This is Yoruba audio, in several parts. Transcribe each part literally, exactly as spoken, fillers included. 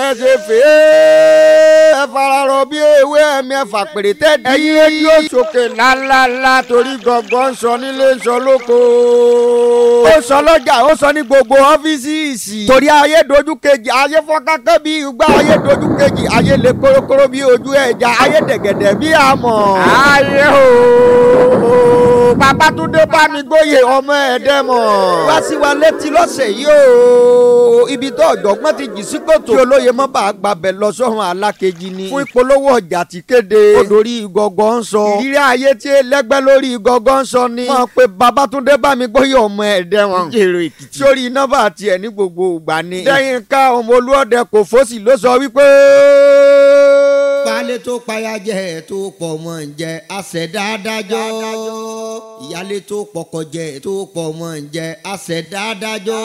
bẹ́ẹ̀ ṣe fèé ẹ fararọ bí ewé ẹ̀mí ẹ̀fà pèrètè dí. ẹ̀yin rédíò sókè ńláńláńlá torí gangan ń sọ nílé ń sọ lóko. ó sọ lọ́jà ó sọ ní gbogbo ọ́fíìsì. torí ayé dojú kejì ayé fọ́nkákẹ́ bí igbá ayé dojú kejì ayé lè kórókóró bí ojú ẹja ayé dẹ̀gẹ̀dẹ̀ bí àmọ̀. ayé o Babátúndé Bámigbóyè ọmọ ẹ̀dẹ́mọ̀. wá sí wa létí lọ́sẹ̀ yìí o ibi tó ọ̀jọ̀gbọ́n ti jì sí kòtò. kí olóye mọ́ bá gbàbẹ̀ lọ sọ́run alákejì ni. fún ìpolówó ọjà tí kéde. olórí gọ́gọ́ ń sọ. ìrírí ayé tí ẹlẹ́gbẹ́ lórí gọ́gọ́ ń sọ ni. wọ́n pe Babátúndé Bámigbóyè ọmọ ẹ̀dẹ́mọ̀. jèrò Èkìtì. sórí nọ́mbà tiẹ̀ ní gbogbo ìgbà ni. lẹ́yìn ká ọmọ olúọdẹ kò fọ́sì ló sọ wípé. Baálé tó payájẹ́ tó pọ̀ mọ́ ń jẹ àṣẹ̀dá adájọ́. Ìyálé tó pọkọ jẹ tó pọ̀ mọ́ ń jẹ àṣẹ̀dá adájọ́.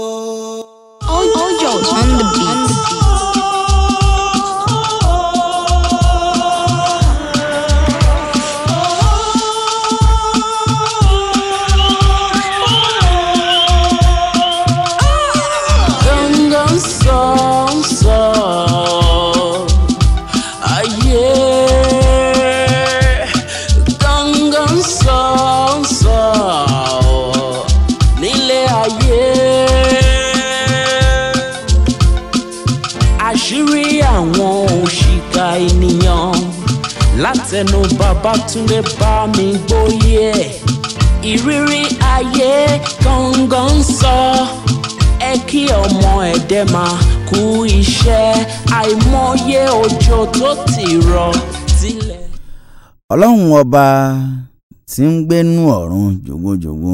Ojo on the beat. Látẹnu Babátúndé Bámigbóyè ìrírí ayé gangan sọ ẹ kí ọmọ ẹ̀dẹ́ máa kú iṣẹ́ àìmọye òjò tó ti rọ̀ sílẹ̀. Ọlọ́run ọba tí ń gbénú ọ̀run jògójògó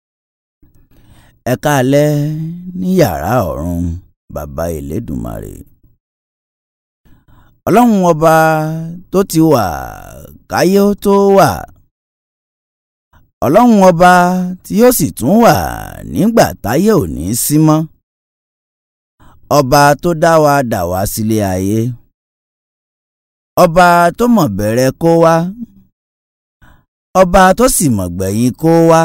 ẹ káalẹ́ ní yàrá ọ̀run bàbá Elédùmarè. Ọlọ́run ọba tó ti wà káyé ó tó wà. Ọlọ́run ọba tí yóò sì tún wà nígbà táyé ò ní sí mọ́. Ọba tó dá wa dà wá sílé ayé. Ọba tó mọ̀ bẹ̀rẹ̀ kó wá. Ọba tó sì mọ̀ gbẹ̀yìn kó wá.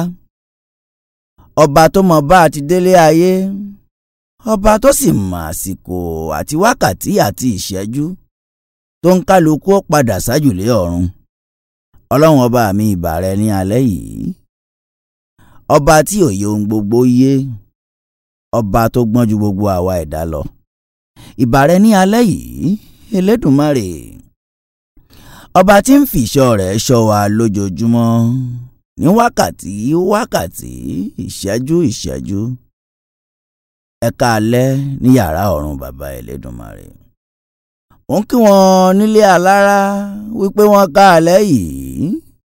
Ọba tó mọ̀ bá a ti délé ayé. Ọba tó sì mọ̀ àsìkò àti wákàtí àti ìṣẹ́jú tó ń kálukú ó padà sájùlé ọ̀run. Ọlọ́run ọba mi ìbà rẹ ní alẹ́ yìí. Ọba tí òye ohun gbogbo yé. Ọba tó gbọ́n ju gbogbo àwa ẹ̀dá lọ. Ìbà rẹ ní alẹ́ yìí Elédùmarè. Ọba tí ń fìṣọ́ rẹ̀ ṣọ́ wa lójoojúmọ́ ní wákàtí wákàtí ìṣẹ́jú ìṣẹ́jú. Ẹ káalẹ́ ní yàrá ọ̀run bàbá Elédùmarè. Mo ń kí wọn nílé alára wípé wọ́n káalẹ́ yìí.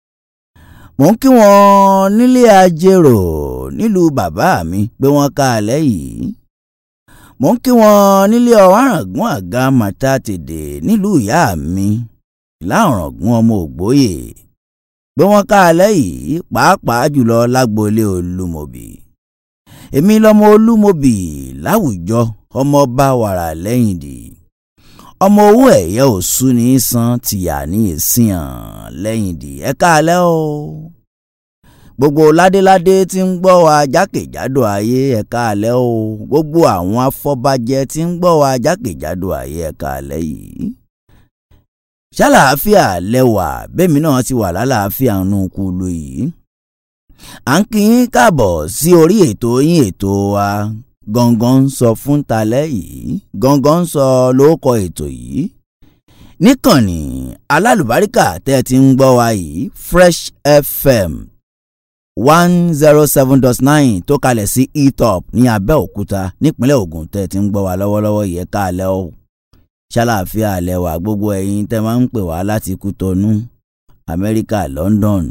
Mo ń kí wọn nílé ajérò nílùú bàbá mi pé wọ́n káalẹ́ yìí. Mo ń kí wọn nílé ọ̀wárangún àga màtá tèdè nílùú ìyá mi láọ̀rangún ọmọ Ògbóyè pé wọ́n káalẹ́ yìí pàápàá jùlọ lágboolé Olúmọbì. Èmi lọmọ Olúmọbì láwùjọ ọmọ bá wàrà lẹ́yìn dì. Ọmọ owó ẹ̀yẹ òsú ní san tìyà ní ìsìn lẹ́yìn dì. Ẹ káalẹ́ o. Gbogbo ládéládé tí ń gbọ́ wa jákèjádò ayé ẹ káalẹ́ o. Gbogbo àwọn afọbajẹ tí ń gbọ́ wa jákèjádò ayé ẹ káalẹ́ yìí. Ṣàlàáfíà lẹ́wà bẹ́mi náà ti wà lálàáfíà nù kúlù yìí. À ń kí yín káàbọ̀ sí orí ètò yín ètò wa Gangan ń sọ fún talẹ́ yìí. Gangan ń sọ lórúkọ ètò yìí. Níkànnì alálùbáríkà tẹ́ ti ń gbọ́ wa yìí Fresh F M one oh seven dot nine tó kalẹ̀ sí Etop ní Abẹ́òkúta nípínlẹ̀ Ògùn tẹ́ ti ń gbọ́ wa lọ́wọ́lọ́wọ́ yẹ káalẹ́ o. Ṣàlàáfíà lẹ́wà gbogbo ẹ̀yin tẹ́ máa ń pè wá láti Kútọ́nù Amẹ́ríkà London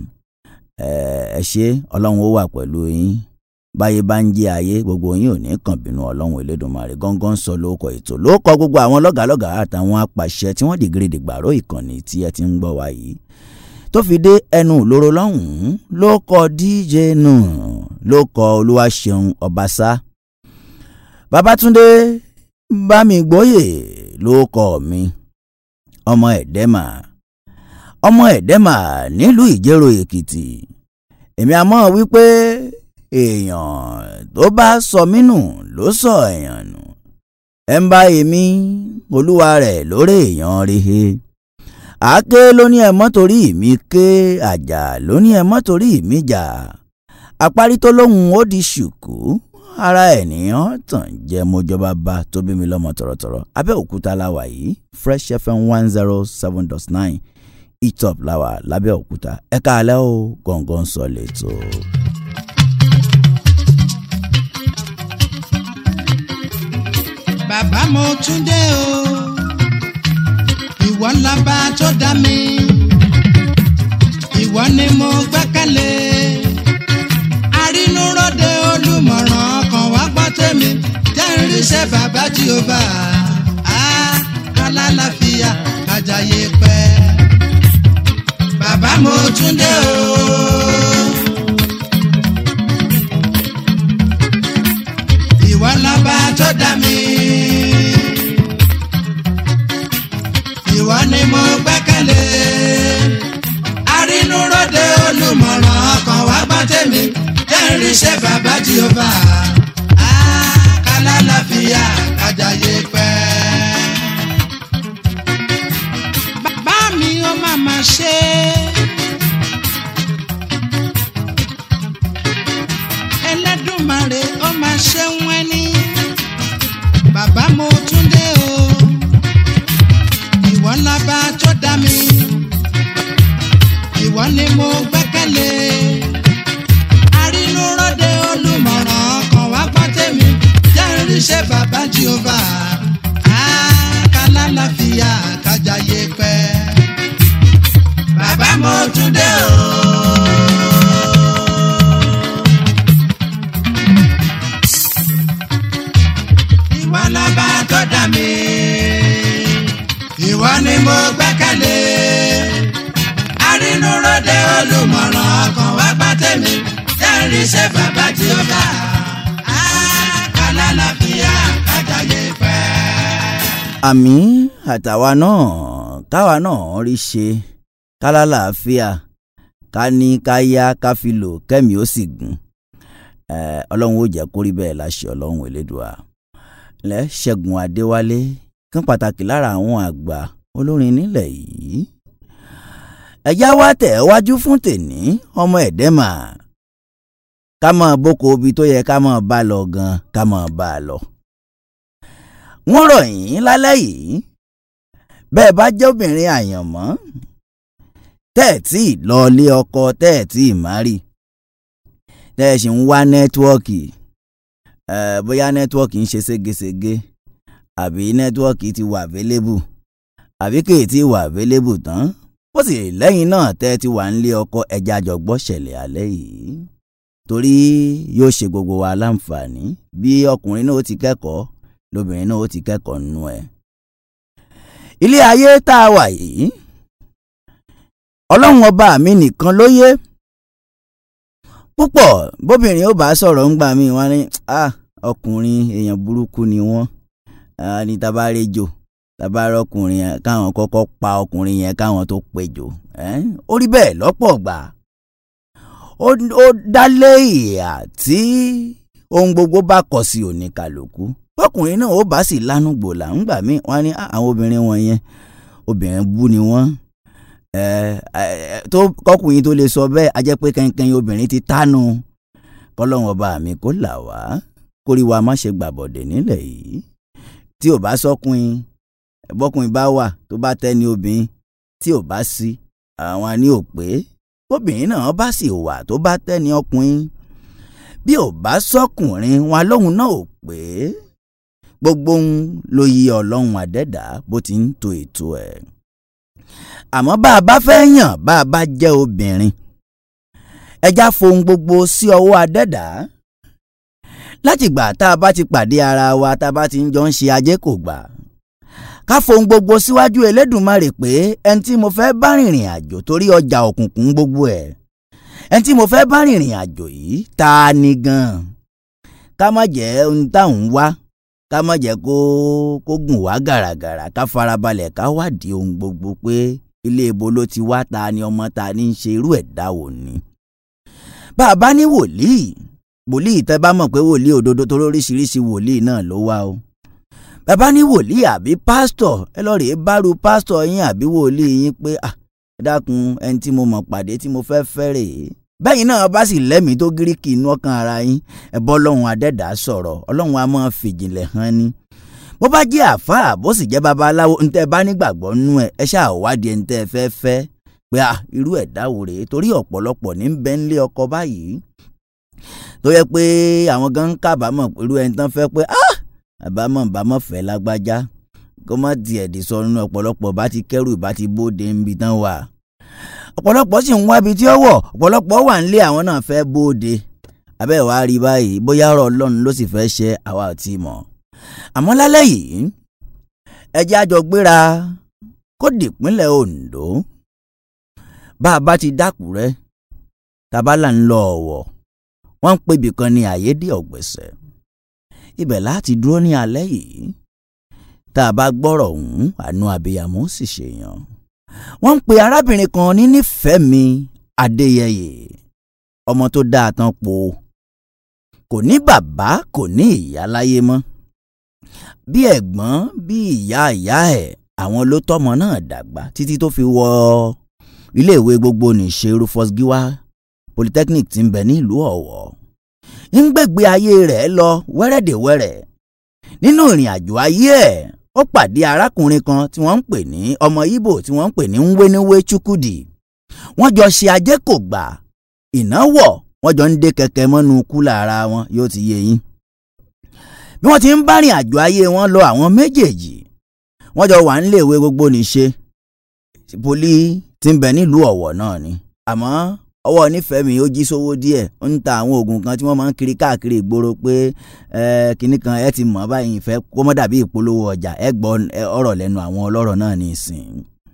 ẹ ṣé Ọlọ́run ó wà pẹ̀lú yín. Báyé bá ń jẹ́ ayé gbogbo yín ò ní kàn bínú Ọlọ́run Elédùmarè. Gangan sọ lórúkọ ètò lórúkọ gbogbo àwọn lọ́gàálọ́gàá àtàwọn apàṣẹ tí wọ́n dìgírí dìgbàró ìkànnì tí ẹ ti ń gbọ́ wa yìí tó fi dé ẹnu ìloro lọ́hùn-ún lórúkọ D J nù lórúkọ Olúwaṣeun Ọbaṣá. Babátúndé Bámigbóyè lórúkọ mi ọmọ Ẹ̀dẹ́mà ọmọ Ẹ̀dẹ́mà nílùú Ìjẹ̀rò Èkìtì. Èmi àmọ́ wípé èèyàn tó bá sọ mí nù ló sọ èèyàn nù. ẹ̀ ń bá èmi olúwa rẹ̀ lórí èèyàn rehe àáké ló ní ẹ mọ́ torí mi ké àjà ló ní ẹ mọ́ torí mi jà àparí tó lóhùn ó di ṣùkú ara ènìyàn tàn jẹ́ mọ́jọba bá tó bí mi lọ́mọ tọ̀rọ̀tọ̀rọ̀ Abẹ́òkúta láwà yìí Fresh F M one zero seven dot nine itop láwà lábẹ́òkúta ẹ̀ka alẹ́ o gọ̀ǹgọ̀ǹ sọ lẹ́tọ̀. bàbá mo tún dé o ìwọ ńlá bá tó dá mi ìwọ ni mo gbẹ́kẹ̀lé arínúróde olùmọ̀ràn kan wá gbọ́ tèmi jẹ́ irinṣẹ́ bàbá Jèhófà á alálàáfíà kájàyé pẹ́ bàbá mo tún dé o. ìwọ lọ́ba tó dá mi ìwọ ni mo gbẹ́kẹ̀lé arínúróde olùmọ̀ràn ọkàn wá gbọ́ tèmi jẹ́ irinṣẹ́ bàbá Jèhófà á kálálàáfíà kájàyé pẹ́. bàbá mi ó má má ṣe Ẹlẹ́dùmarè ó má ṣe wọ́n ní bàbá mo tún dé o ìwọ lábá tó dá mi ìwọ ni mo gbẹ́kẹ̀lé arínúróde olùmọ̀ràn ọkàn wá gbọ́ tèmi jẹ́ irinṣẹ́ bàbá Jèhófà á kálálàáfíà kájàyé pẹ́ bàbá mo tún dé o. ìwọ lọ́ba tó dá mi ìwọ ni mo gbẹ́kẹ̀lé arínúróde olùmọ̀ràn ọkàn wá gbọ́ tèmi jẹ́ irinṣẹ́ bàbá Jèhófà á kálálàáfíà kájàyé pẹ́. àmì àtàwa náà káwa náà rí ṣe kálálàáfíà ká ní ká yá ká fi lò kẹ́mi ó sì gùn ọlọ́run ó jẹ́ kó rí bẹ́ẹ̀ láṣẹ ọlọ́run elédùà lẹ́ Ṣẹ́gun Adéwálé kan pàtàkì lára àwọn àgbà olórin nílẹ̀ yìí ẹ̀yà wa tẹ̀ wájú fún tèní ọmọ ẹ̀dẹ́mà ká máa bóko ibi tó yẹ ká máa bá lọ gan ká máa bá a lọ. wọ́n rọ̀ yín lálẹ́ yìí bẹ́ẹ̀ bá jẹ́ obìnrin àyànmọ́ tẹ́ẹ̀tì lọ́ọ́lé ọkọ tẹ́ẹ̀tì ìmárì tẹ́ẹ̀ sì ń wá nẹ́tíwọ́ọ̀kì bóyá nẹ́tíwọ́ọ̀kì ń ṣe ségesège àbí nẹ́tíwọ́ọ̀kì ti wà available àbí kèé ti wà available tán ó sì lẹ́yìn náà tẹ́ ti wà nílé ọkọ ẹja àjọgbọ́ ṣẹlẹ̀ alẹ́ yìí torí yóò ṣe gbogbo wa láǹfààní bí ọkùnrin náà ó ti kẹ́kọ̀ọ́ lóbìnrin náà ó ti kẹ́kọ̀ọ́ nínú ẹ̀. ilé ayé tá a wà yìí ọlọ́run ọba mi nìkan ló yé púpọ̀ bóbìnrin ó bá sọ̀rọ̀ ń gbà mí wọ́n ní ọkùnrin èèyàn burúkú ni wọ́n ní tabarejò tabarọ ọkùnrin yẹn káwọn kọ́kọ́ pa ọkùnrin yẹn káwọn tó péjò ó rí bẹ́ẹ̀ lọ́pọ̀ gbà ó dálé ìhà tí ohun gbogbo bá kọ̀ sí oníkàlùkù ọkùnrin náà ó bá sì lánú gbòòlà ńgbà míì wọ́n ní àwọn obìnrin wọn yẹn obìnrin bú ni wọ́n tó kọkùnrin tó lè sọ bẹ́ẹ̀ a jẹ́ pé kẹ́ńkẹ́ń obìnrin ti tánu kọ́lọ́run ọba mi kó là wá kórìíwa má ṣe gbàbọ̀dẹ̀ nílẹ̀ yìí tí ò bá sọ́kùnrin bọ́kùnrin bá wà tó bá tẹ́ni obìnrin tí ò bá sí àwọn ní ò pé obìnrin náà bá sì wà tó bá tẹ́ni ọkùnrin bí ò bá sọ́kùnrin wọn lóhùn náà ò pé gbogbo ohun ló yí ọlọ́run àdẹ́dà bó ti ń to ètò ẹ̀ àmọ́ bá a bá fẹ́ yàn bá a bá jẹ́ obìnrin ẹja fohùn gbogbo sí ọwọ́ àdẹ́dà látìgbà tá a bá ti pàdé ara wa tá a bá ti ń jọ ń ṣe ajé kò gbà ká fohùn gbogbo síwájú Elédùmarè pé ẹni tí mo fẹ́ bá rìnrìn àjò torí ọjà òkùnkùn gbogbo ẹ̀ ẹni tí mo fẹ́ bá rìnrìn àjò yìí ta ni gan ká má jẹ́ ohun táwọn wá ká má jẹ́ kó kó gùn wá gàràgàrà ká farabalẹ̀ ká wádìí ohun gbogbo pé ilé ibo ló ti wá ta ni ọmọ ta ni ń ṣe irú ẹ̀dá wò ni. bá a bá ní wòlíì wòlíì tẹ́ bá mọ̀ pé wòlíì òdodo tó lóríṣiríṣi wòlíì náà ló wá o ẹ bá ní wòlíì àbí pásítọ̀ ẹ lọ rèé bárú pásítọ̀ yín àbí wòlíì yín pé ah ẹ dákun ẹni tí mo mọ̀ pàdé tí mo fẹ́ fẹ́ rèé. bẹ́yìn náà bá sì lẹ́mìí tó gíríkì inú ọkàn ara yín ẹ bọ́ ọlọ́run adẹ́dà sọ̀rọ̀ ọlọ́run á máa fìjìnlẹ̀ hàn ni. bó bá jẹ́ àfáà bó sì jẹ́ babaláwo ntẹ́ bá nígbàgbọ́ nú ẹ ẹ ṣáà wádìí ẹni tẹ́ ẹ fẹ́ fẹ́ pé ah irú ẹ̀dá wò rèé torí ọ̀pọ̀lọpọ̀ ní bẹ́ẹ̀ ń lé ọkọ báyìí tó yẹ pé àwọn gan ń kábàámọ̀ irú ẹni tán fẹ́ pé ah àbámọ̀ bámọ̀ fẹ́ lágbájá kó má tiẹ̀ dì sọ nínú ọ̀pọ̀lọpọ̀ bá ti kẹ́rù bá ti bóde níbi tán wà ọ̀pọ̀lọpọ̀ sì ń wá ibi tí ó wọ̀ ọ̀pọ̀lọpọ̀ wà nílé àwọn náà fẹ́ bóde abẹ́ wàá rí báyìí bóyá ọ̀rọ̀ ọlọ́run ló sì fẹ́ ṣe àwa ò tí mọ̀ àmọ́ lálẹ́ yìí ẹ jẹ́ a jọ gbéra kó dìpínlẹ̀ Oǹdó bá a bá ti dákúrẹ́ tabala ń lọ Ọ̀wọ̀ wọ́n ń pè bìkan ní Ayédè Ọ̀gbẹ̀sẹ̀ ibẹ̀ láti dúró ní alẹ́ yìí tá a bá gbọ́rọ̀ ọ̀hún àánú abiyamọ sì ṣèyàn wọ́n ń pe arábìnrin kan ní Nífẹ̀mí Adéyẹyè ọmọ tó dáa tán po kò ní bàbá kò ní ìyá láyé mọ́ bí ẹ̀gbọ́n bí ìyá ìyá ẹ̀ àwọn ló tọ́mọ náà dàgbà títí tó fi wọ iléèwé gbogbo nìṣe Rufus Giwa Polytechnic tí ń bẹ nílùú Ọ̀wọ̀ ń gbègbè ayé rẹ̀ lọ wẹ́rẹ́dẹ̀wẹ́rẹ́ nínú ìrìn àjò ayé ẹ̀ ó pàdé arákùnrin kan tí wọ́n ń pè ní ọmọ Ìgbò tí wọ́n ń pè ní Nwenuwe Chukwudi wọ́n jọ ṣe ajé kò gbà ìnáwó wọ́n jọ ń dé kẹ̀kẹ́ mọ́nú kúlà ara wọn yóò ti yé yín bí wọ́n ti ń bá rìn àjò ayé wọn lọ àwọn méjèèjì wọ́n jọ wà níléèwé gbogbo nìṣe poli tí ń bẹ nílùú Ọ̀wọ̀ náà ni àmọ́ ọwọ́ Nífẹ̀mí ó jí sówó díẹ̀ ó ń ta àwọn oògùn kan tí wọ́n máa ń kiri káàkiri ìgboro pé kinní kan ẹ ti mọ̀ báyìí ìfẹ́ kó mọ́ dàbí ìpolówó ọjà ẹ gbọ́ ọ̀rọ̀ lẹ́nu àwọn ọlọ́rọ̀ náà ní ìsìn.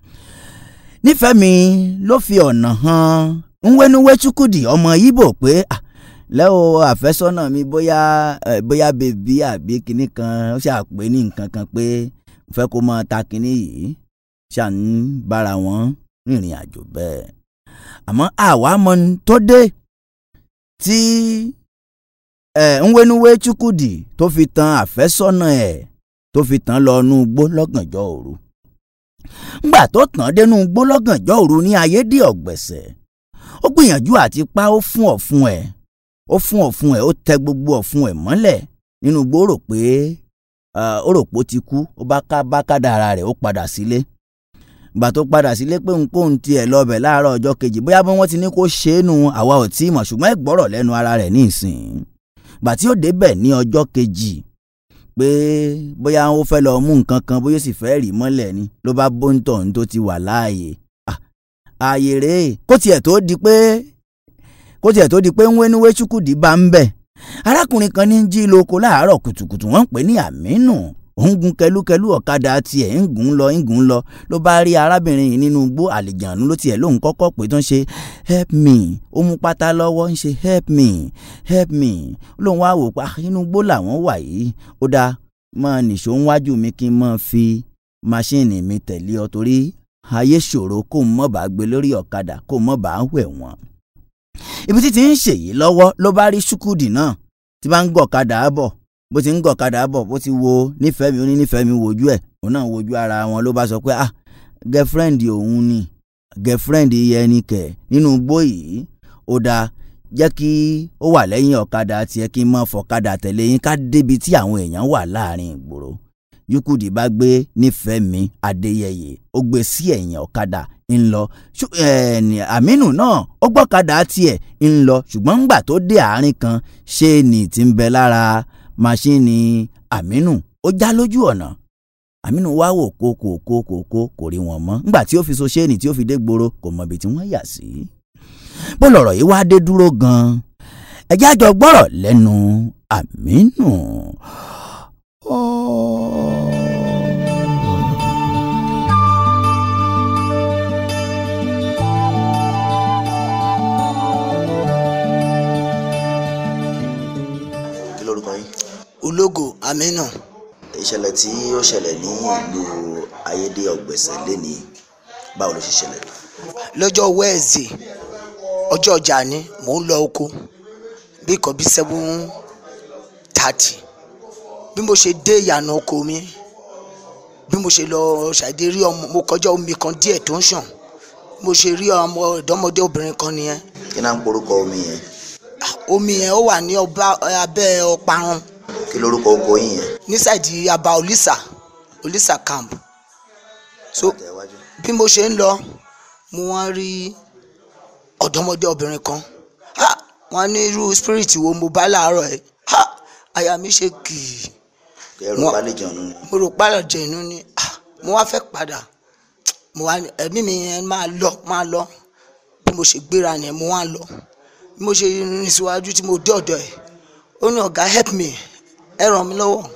Nífẹ̀mí ló fi ọ̀nà hàn Nwenuwe Chukwudi ọmọ Ìgbò pé lẹ́wọ̀ àfẹ́sọ́nà mi bóyá bóyá bèbí àbí kinní kan ó ṣàpè ní nǹkan kan pé fẹ́ kó máa ta kinní yìí ṣà ń bára wọn rìnrìn àjò bẹ́ẹ̀ àmọ́ àwa mọ̀ tó dé tí Nwenuwe Chukwudi tó fi tan àfẹ́sọ́nà ẹ̀ tó fi tàn lọ nú igbó lọ́gànjọ́ òru ńgbà tó tàn dénú igbó lọ́gànjọ́ òru ní Ayédè Ọ̀gbẹ̀sẹ̀ ó gbìyànjú àti pa ó fún ọ̀fun ẹ̀ ó fún ọ̀fun ẹ̀ ó tẹ gbogbo ọ̀fun ẹ̀ mọ́lẹ̀ nínú igbó rò pé ó rò pé ó ti kú ó bá ká bá kádàrá rẹ̀ ó padà sílé gbà tó padà sílé pé nǹkan tiẹ̀ lọ́bẹ̀ láàárọ̀ ọjọ́ kejì bóyá bí wọ́n ti ní kó ṣe é nu àwa ò tí ì mọ̀ ṣùgbọ́n ẹ gbọ́rọ̀ lẹ́nu ara rẹ̀ ní ìsìn gbà tí ó débẹ̀ ní ọjọ́ kejì pé bóyá ó fẹ́ lọ mú nǹkan kan bóyá ó sì fẹ́ rì mọ́lẹ̀ ni ló bá bóńtọ̀ ní tó ti wà láàyè ààyè rèé kó tiẹ̀ tó di pé kó tiẹ̀ tó di pé Nwenuwe Chukwudi bá ń bẹ̀ arákùnrin kan ní jí lóko láàárọ̀ kùtùkùtù wọ́n ń pè ní Àmínú òun gun kẹlúkẹlú ọ̀kadà tiẹ̀ ń gùn lọ ń gùn lọ ló bá rí arábìnrin yìí nínú igbó àlìjànú ló tiẹ̀ lóun kọ́kọ́ pé tó ń ṣe help me ó mú pátá lọ́wọ́ ń ṣe help me help me lóun wá wò pa inú igbó làwọn wà yìí ó dáa máa nìṣó ń wájú mi kí n máa fi máṣíìnì mi tẹ̀lé ọ torí ayé ṣòro kó mọ̀ bá gbé lórí ọ̀kadà kó mọ̀ bá wẹ̀ wọ́n. ibi tí ti ń ṣèyí lọ́wọ́ ló bá rí Chukwudi náà tí bá ń gọ̀kadà bọ̀ bó ti ń gọ̀kadà bọ̀ bó ti wo Nífẹ̀mí ó ní Nífẹ̀mí wojú ẹ̀ òun náà wojú ara wọn ló bá sọ pé ah girlfriend òun ni girlfriend yẹni kẹ̀ nínú igbó yìí ó dáa jẹ́ kí ó wà lẹ́yìn ọ̀kadà tiẹ̀ kí n mọ̀ fọ̀kadà tẹ̀lé yín ká débi tí àwọn èèyàn wà láàrin ìgboro Chukwudi bá gbé Nífẹ̀mí Adéyẹyè ó gbé sí ẹ̀yìn ọ̀kadà ń lọ Àmínú náà ó gbọ́kadà tiẹ̀ ń lọ ṣùgbọ́n ńgbà tó dé àárín kan ṣé ni ti ń bẹ lára máṣíìnì Àmínú ó já lójú ọ̀nà Àmínú wá wò kókó kókó kó kò rí wọn mọ́ ńgbà tí ó fi so ṣéènì tí ó fi dé gboro kò mọ ibi tí wọ́n yà sí. bó lọ̀rọ̀ yìí wá dé dúró gan-an ẹjẹ́ àjọ gbọ́rọ̀ lẹ́nu Àmínú. Ológo Àmínú. ìṣẹ̀lẹ̀ tí ó ṣẹlẹ̀ ní ìlú Ayédè Ọ̀gbẹ̀sẹ̀ lénìí báwo ló ṣe ṣẹlẹ̀? lọ́jọ́ wẹ́ẹ̀sì ọjọ́ ọjà ni mò ń lọ oko bí nǹkan bí seven thirty bí mo ṣe dé ìyànà oko mi bí mo ṣe lọ ṣàdé rí ọmọ mo kọjá omi kan díẹ̀ tó ń ṣàn mo ṣe rí ọmọ ọ̀dọ́mọdé obìnrin kan nìyẹn. kí náà ń porúkọ omi yẹn. omi yẹn ó wà ní abẹ́ ọparun. kí lorúkọ oko yín yẹn. ní sáìdì aba olisa olisa camp. so bí mo ṣe ń lọ mo wá rí ọ̀dọ́mọdé obìnrin kan wọ́n ní irú spirit wo mo bá láàárọ̀ ẹ̀ àyà mi ṣe kìí. kẹrù pálí jẹun ni. mo rò pálí jẹun ni mo wá fẹ́ padà mo wá ẹ̀mí mi yẹn máa lọ máa lọ bí mo ṣe gbéra yẹn mo wá lọ bí mo ṣe rìn síwájú tí mo dé ọ̀dọ̀ ẹ̀ ó ní ọ̀gá help me ẹ ràn mí lọ́wọ́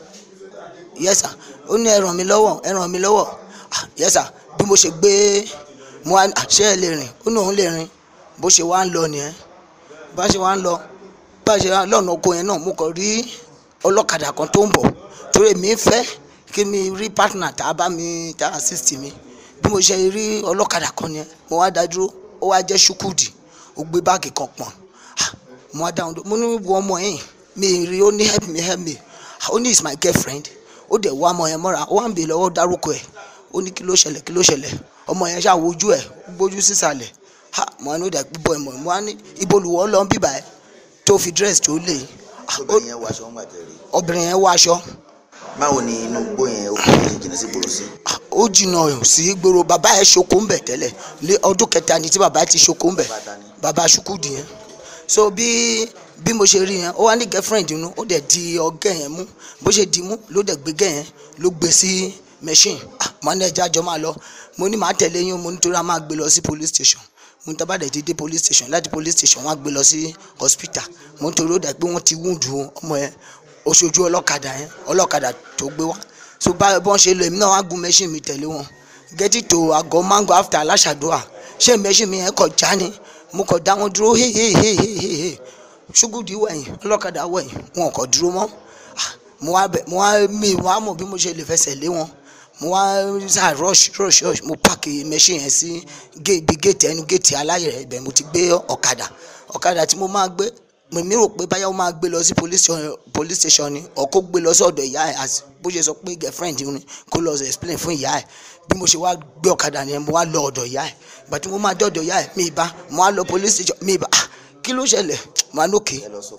yes sir ó ní ẹ ràn mí lọ́wọ́ ẹ ràn mí lọ́wọ́ yes sir bí mo ṣe gbé mo wá ṣé ẹ lè rìn ó ní òun lè rìn bó ṣe wá ń lọ nìyẹn bá ṣe wá ń lọ bá ṣe wá lọ́nà oko yẹn náà mo kàn rí ọlọ́kadà kan tó ń bọ̀ torí mi fẹ́ kí mi rí partner tá a bá mi tá a assist mi bí mo ṣe rí ọlọ́kadà kan yẹn mo wá dá dúró ó wá jẹ́ ṣúkúdì ó gbé báàgì kan pọ̀n mo wá dáhùn mo ní wo ọmọ yẹn mi rí ó ní help me help me ó ní is my girlfriend ó dẹ̀ wá ọmọ yẹn mọ́ra ó wá ń bè lọ́wọ́ dárúkọ ẹ̀ ó ní kí ló ṣẹlẹ̀ kí ló ṣẹlẹ̀ ọmọ yẹn ṣáà wojú ẹ̀ gbójú sísàlẹ̀ ha mo ní ó dà gbúbọ̀ ẹ̀ mọ̀ mo wá ní ibo olùwọ́ lọ ń bíbà ẹ̀ tó fi dress tó lè. obìnrin yẹn wọ aṣọ ń bàjẹ́ rí. obìnrin yẹn wọ aṣọ. báwo ni inú gbó yẹn ó kọ́ ẹ̀ jìnnà sí gbòòrò sí. ó jìnnà sí gbòòrò bàbá ẹ̀ ṣoko ń bẹ̀ tẹ́lẹ̀ lé ọdún kẹta ni tí bàbá ti ṣoko ń bẹ̀ bàbá ṣukúdì yẹn so bí bí mo ṣe rí yẹn ó wá ní girlfriend inú ó dẹ̀ di ọgẹ́ yẹn mú bó ṣe di mú ló dẹ̀ gbé gẹ́ yẹn ló gbé sí machine mo ní ẹja jọ máa lọ mo ní màá tẹ̀lé yín mo nítorí a máa gbé lọ sí police station mo ní tá bá dẹ̀ ti dé police station láti police station wọ́n á gbé lọ sí hospital mo nítorí ó dẹ̀ pé wọ́n ti wúndù ọmọ yẹn oṣooju ọlọ́kadà yẹn ọlọ́kadà tó gbé wá so bá bọ́n ṣe lọ èmi náà wá gun machine mi tẹ̀lé wọn gẹ́tì tó àgọ́ mango after aláṣàdúrà ṣé machine mi yẹn kọ̀ já ni mo kọ̀ dá wọn dúró hehehehehe ṣúgùdì wẹ̀yìn ọlọ́kadà wẹ̀yìn wọn kọ̀ dúró mọ́ mo wá bẹ̀ mo wá mi wá mọ̀ bí mo ṣe lè fẹsẹ̀ lé wọn mo wá sá rush rush rush mo pààkì machine yẹn sí ibi géètì ẹnu géètì aláyẹ̀ ibẹ̀ mo ti gbé ọ̀kadà ọ̀kadà tí mo máa gbé mo mi rò pé báyà ó máa gbé lọ sí police station police station ni ọ̀ kó gbé lọ sí ọ̀dọ̀ ìyá ẹ̀ àti bó ṣe sọ pé girlfriend ni kó lọ explain fún ìyá ẹ̀ bí mo ṣe wá gbé ọ̀kadà yẹn mo wá lọ ọ̀dọ̀ ìyá ẹ̀ ìgbà tí mo máa dé ọ̀dọ̀ ìyá ẹ̀ mi ì bá mo wá lọ police station mi ì bá kí ló ṣẹlẹ̀ mo á lókè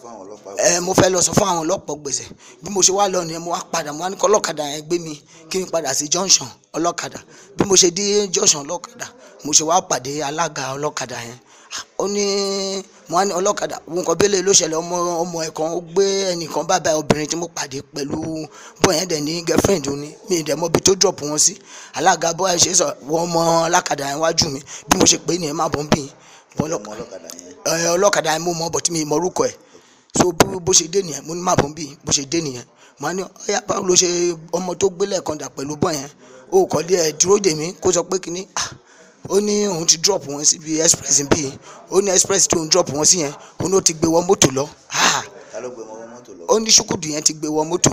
ẹ mo fẹ́ lọ sọ fún àwọn ọlọ́pàá gbèsè bí mo ṣe wá lọ nìyẹn mo wá padà mo wá ní kọ́ ọlọ́kadà yẹn gbé mi kí n padà sí junction ọlọ́kadà bí mo ṣe dé junction ọlọ́kadà mo ṣe wá pàdé alága ọlọ́kadà yẹn ó ní mo wá ní ọlọ́kadà wọn kọ́ bẹ́lẹ̀ ló ṣẹlẹ̀ ọmọ ọmọ ẹ̀ kan ó gbé ẹnìkan bàbá obìnrin tí mo pàdé pẹ̀lú bọ́ yẹn dẹ̀ ní girlfriend ó ní mi ì dẹ̀ mọ́ bí tó drop wọn sí alága bọ́ ẹ ṣe sọ wọ́n mọ ọlọ́kadà yẹn wájú mi bí mo ṣe pè é nìyẹn má bọ́ ń bì í ọlọ́kadà yẹn mo mọ bọ̀ tí mi mọ orúkọ ẹ̀ so bó ṣe dé nìyẹn mo ní má bọ́ ń bì í bó ṣe dé nìyẹn mo á ní ọ̀yà báwo ló ṣe ọmọ tó gbélé ẹ̀kan dà pẹ̀lú bọ́ yẹn ó kọ́ lé ẹ̀ dúró dè mí kó sọ pé kíní ó ní òun ti drop wọn síbi express bíi ó ní express tó ń drop wọn sí yẹn ó ní ó ti gbé wọ mọ́tò lọ ó ní ṣùkùdù yẹn ti gbé wọ mọ́tò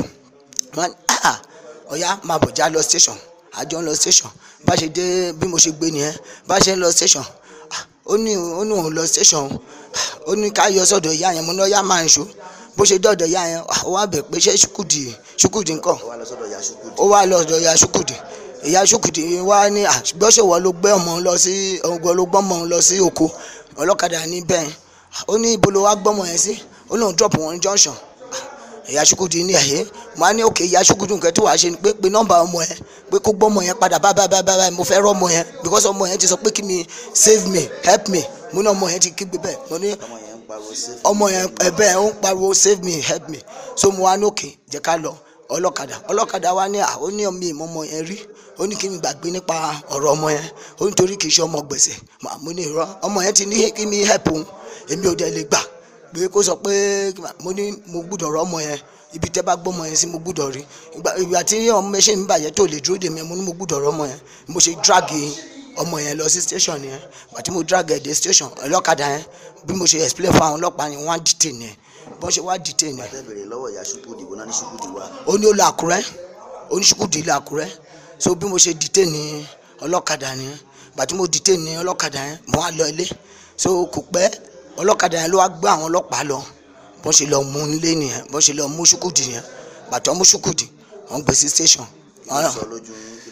ọ̀yà máa bọ̀ já lọ station àjọ ń lọ station bá ṣe dé bí mo ṣe gbé nìyẹn bá ṣe ń lọ station ó ní ó ní òun lọ station ó ní ká yọ sọ́dọ̀ ìyá yẹn mo ní ọ̀yà máa ń ṣó bó ṣe dọ̀dọ̀ ìyá yẹn ó wá bẹ̀ pé ṣé ṣùkùdì ṣùkùdì ńkọ́ ó wá lọ sọ́dọ̀ ìyá ṣùkùdì ìyá ṣùkùdì wá ní àgbọ́sọ̀wọ́ ló gbé ọmọ lọ sí ọgbọ́n ló gbọ́mọ lọ sí oko ọlọ́kadà ní bẹ́ẹ̀ ó ní ibo ló wá gbọ́mọ yẹn sí ó lóun drop wọn ní junction ìyá ṣùkùdì ní ẹ̀yẹ́ mo á ní òkè ìyá ṣùkùdì nǹkan tí wàá ṣe ni pé pé nọ́mbà ọmọ yẹn pé kó gbọ́mọ yẹn padà bá bá bá bá mo fẹ́ rọ́ ọmọ yẹn because ọmọ yẹn ti sọ pé kí mi save me help me mo ní ọmọ yẹn ti kígbe bẹ́ẹ̀ mo ní ọmọ yẹn ẹ̀bẹ̀ ó ń pariwo save me help me so mo wá ní òkè jẹ́ ká lọ ọlọ́kadà ọlọ́kadà wa ní àwọn ní ọmọ ìmọ̀ ọmọ yẹn rí ó ní kí n gbàgbé nípa ọ̀rọ̀ ọmọ yẹn ó nítorí kì í ṣe ọmọ gbèsè mo ní irọ́ ọmọ yẹn ti ní kí mi help òun èmi ò dẹ̀ lè gbà pé kó sọ pé mo ní mo gbúdọ̀ rọ ọmọ yẹn ibi tẹ́ bá gbọ́ ọmọ yẹn sí mo gbúdọ̀ rí ìgbà tí ọmọ mẹ́ṣẹ́ mi bàjẹ́ tó lè dúró dè mí mo ní mo gbúdọ̀ rọ ọmọ yẹn mo ṣe drag ọmọ yẹn lọ sí station yẹn ìgbà tí mo drag ẹ̀ dé station ọlọ́kadà yẹn bí mo ṣe explain fún àwọn ọlọ́pàá yẹn wọ́n á detain yẹn bọ́n ṣe wá detain yẹn. àtẹ̀bẹ̀rẹ̀ lọ́wọ́ ìyá ṣùkùdì bọ́ná ní ṣùkùdì wá. ó ní ó lọ Àkúrẹ́ ó ní ṣùkùdì lọ Àkúrẹ́ so bí mo ṣe detain ní ọlọ́kadà yẹn ìgbà tí mo detain ní ọlọ́kadà yẹn mo wá lọ ilé so kò pẹ́ ọlọ́kadà yẹn ló wá gbé àwọn ọlọ́pàá lọ bọ́n ṣe lọ mú nílé nìyẹn bọ́n ṣe lọ mú ṣùkùdì yẹn bàtọ́ mú ṣùkùdì wọ́n gbé sí station. sọ lójú yín kí ló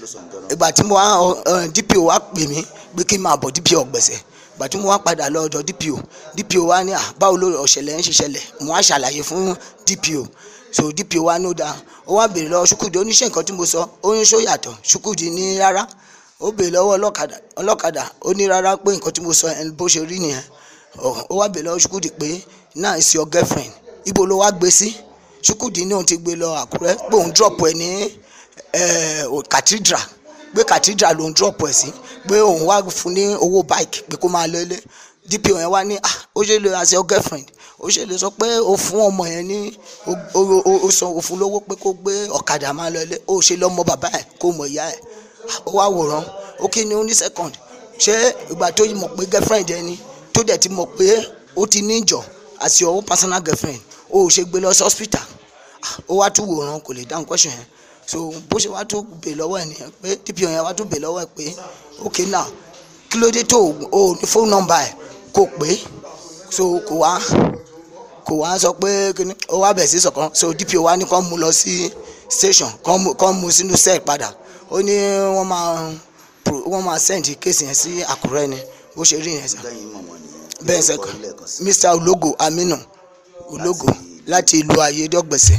ìgbà tí mo wá D P O wá pè mí pé kí n máa bọ̀ D P O Ọ̀gbẹ̀sẹ̀ ìgbà tí mo wá padà lọ ọ̀dọ̀ D P O D P O wá ní báwo ló ọ̀ṣẹ̀lẹ̀ ń ṣiṣẹlẹ̀ mo wá ṣàlàyé fún D P O so D P O wá ní ó dáa ó wá béèrè lọ́wọ́ Ṣúkúdì oníṣẹ́ nǹkan tí mo sọ ó ní ṣó yàtọ̀ Ṣúkúdì ní rárá ó béèrè lọ́wọ́ ọlọ́kadà ọlọ́kadà ó ní rárá pé nǹkan tí mo sọ ẹni bó ṣe rí nìyẹn ó wá béèrè lọ́wọ́ Ṣúkúdì pé now is your girlfriend ibo ló wá gbé sí Ṣúkúdì ní òun ti gbé lọ Àkúrẹ́ pé òun drop ẹ ní cathedral pé cathedral lòun drop ẹ sí pé òun wá fún ní owó bike pé kó máa lọ ilé D P O yẹn wá ní ó ṣe lè as your girlfriend ó ṣe lè sọ pé ó fún ọmọ yẹn ní ó san òfin lówó pé kó gbé ọ̀kadà máa lọ ilé ó ṣe lọ́mọ bàbá ẹ̀ kó mọ̀ ìyá ẹ̀ ó wá wòran ó kí ni ó ní second ṣé ìgbà tó mọ̀ pé girlfriend ẹni tó dẹ̀ ti mọ̀ pé ó ti ní ìjọ as your own personal girlfriend ó ṣe gbé lọ sí hospital ó wá tún wòran kò lè dáhùn question yẹn so bó ṣe wá tún bè lọ́wọ́ ẹ̀ nìyẹn pé D P O yẹn wá tún bè lọ́wọ́ ẹ̀ pé ok now kí ló dé tó o ní phone number ẹ̀ kò pé so kò wá kò wá sọ pé ó wá bẹ̀ sí sọ̀kan so D P O wá ní kó mú lọ sí station kó mú sínú cell padà ó ní wọ́n máa wọ́n máa send case yẹn sí Àkúrẹ́ ni bó ṣe rí yẹn sà bẹ́ẹ̀ sẹ́kọ̀ Mr Ológo Aminu Ológo láti ìlú Ayédọ́gbẹ̀sẹ̀.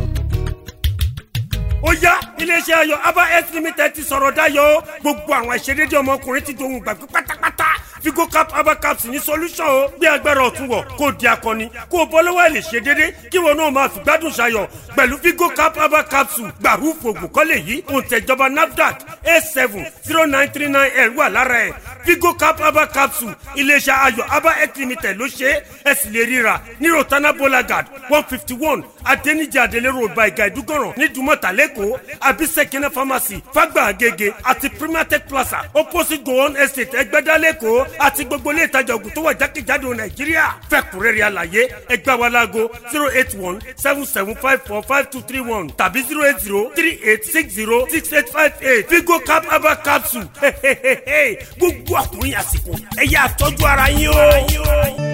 ó yá iléeṣẹ́ ayọ̀ Aba Health Limited ti sọ̀rọ̀ dayọ̀ gbogbo àwọn ìṣedédé ọmọkùnrin ti dohun gbàgbé pátápátá Vigocap Aba Capsule ní solution o bí agbára ọ̀tún wọ̀ kó di akọni kó bọ́ lọ́wọ́ ẹ̀ lè ṣe dédé kí wọn náà máa fi gbádùn ṣayọ̀ pẹ̀lú Vigocap Aba Capsule gbàrúfò ògùnkọ́lé yìí òǹtẹ̀jọba NAFDAC A seven zero nine three nine L wà lára ẹ̀ Vigocap Aba Capsule iléeṣẹ́ ayọ̀ Aba Health Limited ló ṣe é sì lè ríra ní Rotana Bolagard one fifty one Adeniji Adele Road by Gaidugoro ní Dumota Lẹ́kọ̀ọ́ àbí Sekina Pharmacy Fagba Agege àti Primatech Plaza opposite Gowon Estate Ẹgbẹ́dá Lẹ́kọ̀ọ́ àti gbogbo ilé ìtajà ògùn tó wà jákèjádò Nàìjíríà fẹ́kùnrẹ́rẹ́ àlàyé ẹgbẹ́ wa láago zero eight one seven seven five four five two three one tàbí zero eight zero three eight six zero six eight five eight Vigocap Aba Capsule gbogbo àkùnrin àsìkò ẹ̀yà àtọ́jú ara yín o.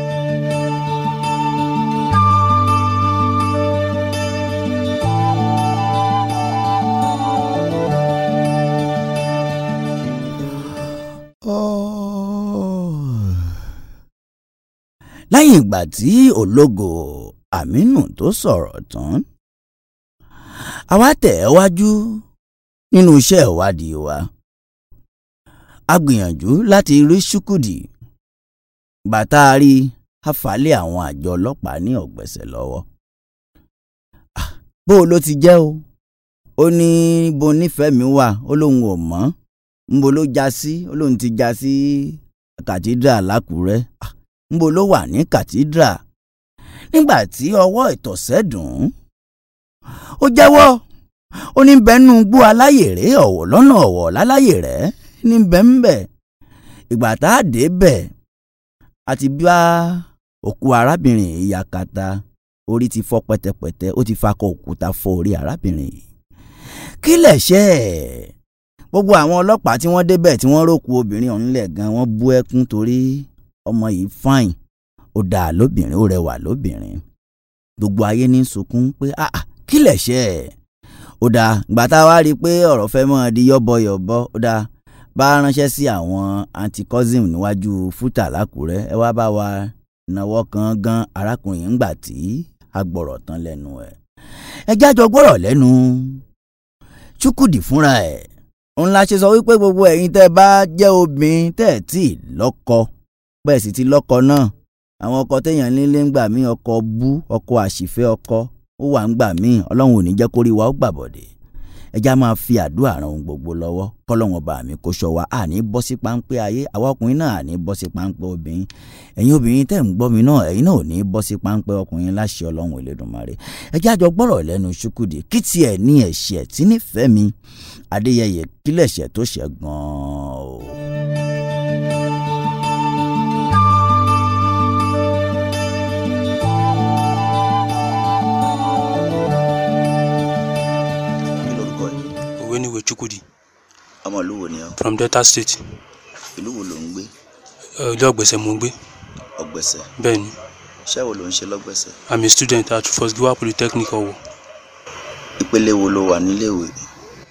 lẹ́yìn ìgbà tí Ológo Aminu tó sọ̀rọ̀ tán àwa tẹ̀ ẹ́ wájú nínú iṣẹ́ ìwádìí wa a gbìyànjú láti rí Ṣúkúdì bàtà rí àfàlẹ́ àwọn àjọ ọlọ́pàá ní Ọ̀gbẹ̀sẹ̀ lọ́wọ́ bó ló ti jẹ́ o ó ní bo nífẹ̀ẹ́ mi wà ó lóun ò mọ̀ nbo ló já sí ó lóun ti já sí kàtídrà l'Ákúrẹ́ nbo ló wà ní kàtídrà nígbà tí ọwọ́ ìtọ̀sẹ̀ dùn ó jẹ́wọ́ ó ní bẹ́ẹ̀nù gbó aláyèrè ọ̀wọ̀ lọ́nà ọ̀wọ̀ láláyèrè ní bẹ́ẹ̀nbẹ́ ìgbà tá a dé bẹ̀ àti bá òkú arábìnrin ìyàkàtà orí ti fọ́ pẹ́tẹpẹ́tẹ ó ti fakọ òkúta fọ́ orí arábìnrin kí lẹ̀ṣẹ̀ gbogbo àwọn ọlọ́pàá tí wọ́n débẹ̀ tí wọ́n rókù obìnrin ọ̀hún lẹ̀ gan wọ́n bú ẹkún torí ọmọ yìí fáìn ó dáa lóbìnrin ó rẹwà lóbìnrin gbogbo ayé ní sunkún pé ah kí lẹ̀ṣẹ̀ ó dáa gbàtà wá rí i pé ọ̀rọ̀ fẹ́ mọ́ di yọ́bọ̀yọ̀bọ̀ ó dáa bá ránṣẹ́ sí àwọn anti-cousin níwájú fúta l'Ákúrẹ́ ẹ wá bá wa náwó kan gan arákùnrin ńgbà tí a gbọ́rọ̀ tán lẹ́nu ẹ̀ ẹ jájọ gbọ́rọ̀ lẹ́nu Ṣúkúdì fúnra ẹ̀ òun la ṣe sọ wípé gbogbo ẹ̀yin tẹ́ bá jẹ́ obìnrin tẹ́ ẹ̀ tí ì lọ́kọ bẹ́ẹ̀ sì ti lọ́kọ náà àwọn ọkọ téèyàn nílé ń gbà mí ọkọ bú ọkọ àṣìfẹ́ ọkọ ó wà ń gbà mí ọlọ́run ò ní jẹ́ kó rí wa ó gbàbọ̀dẹ̀ ẹja máa fi àdúrà ran ohun gbogbo lọ́wọ́ kọ́lọ́run ọba mi kó ṣọ́ wa àní bọ́ sí páńpẹ́ ayé àwa ọkùnrin náà àní bọ́ sí páńpẹ́ obìnrin ẹ̀yin obìnrin tẹ́ ń gbọ́ mi náà ẹ̀yin náà ò ní bọ́ sí páńpẹ́ ọkùnrin láṣẹ ọlọ́run Elédùmarè ẹja jọ gbọ́rọ̀ lẹ́nu Ṣúkúdì kí tiẹ̀ ní ẹ̀ṣẹ̀ tí nífẹ̀ẹ́ mi Adéyẹyẹ kílẹ̀ṣẹ̀ tó ṣẹ̀ gan-an o. Oweniwe Chukwudi. ọmọ ìlú wo ni ọ. From Delta State. ìlú wo ló ń gbé. Ilé Ọ̀gbẹ̀sẹ̀ mo ń gbé. Ọ̀gbẹ̀sẹ̀. Bẹ́ẹ̀ni. iṣẹ́ wo ló ń ṣe lọ́gbẹ̀sẹ̀. I'm a student at First Giwa Polytechnic Ọ̀wọ̀. ìpele wo ló wà níléèwé.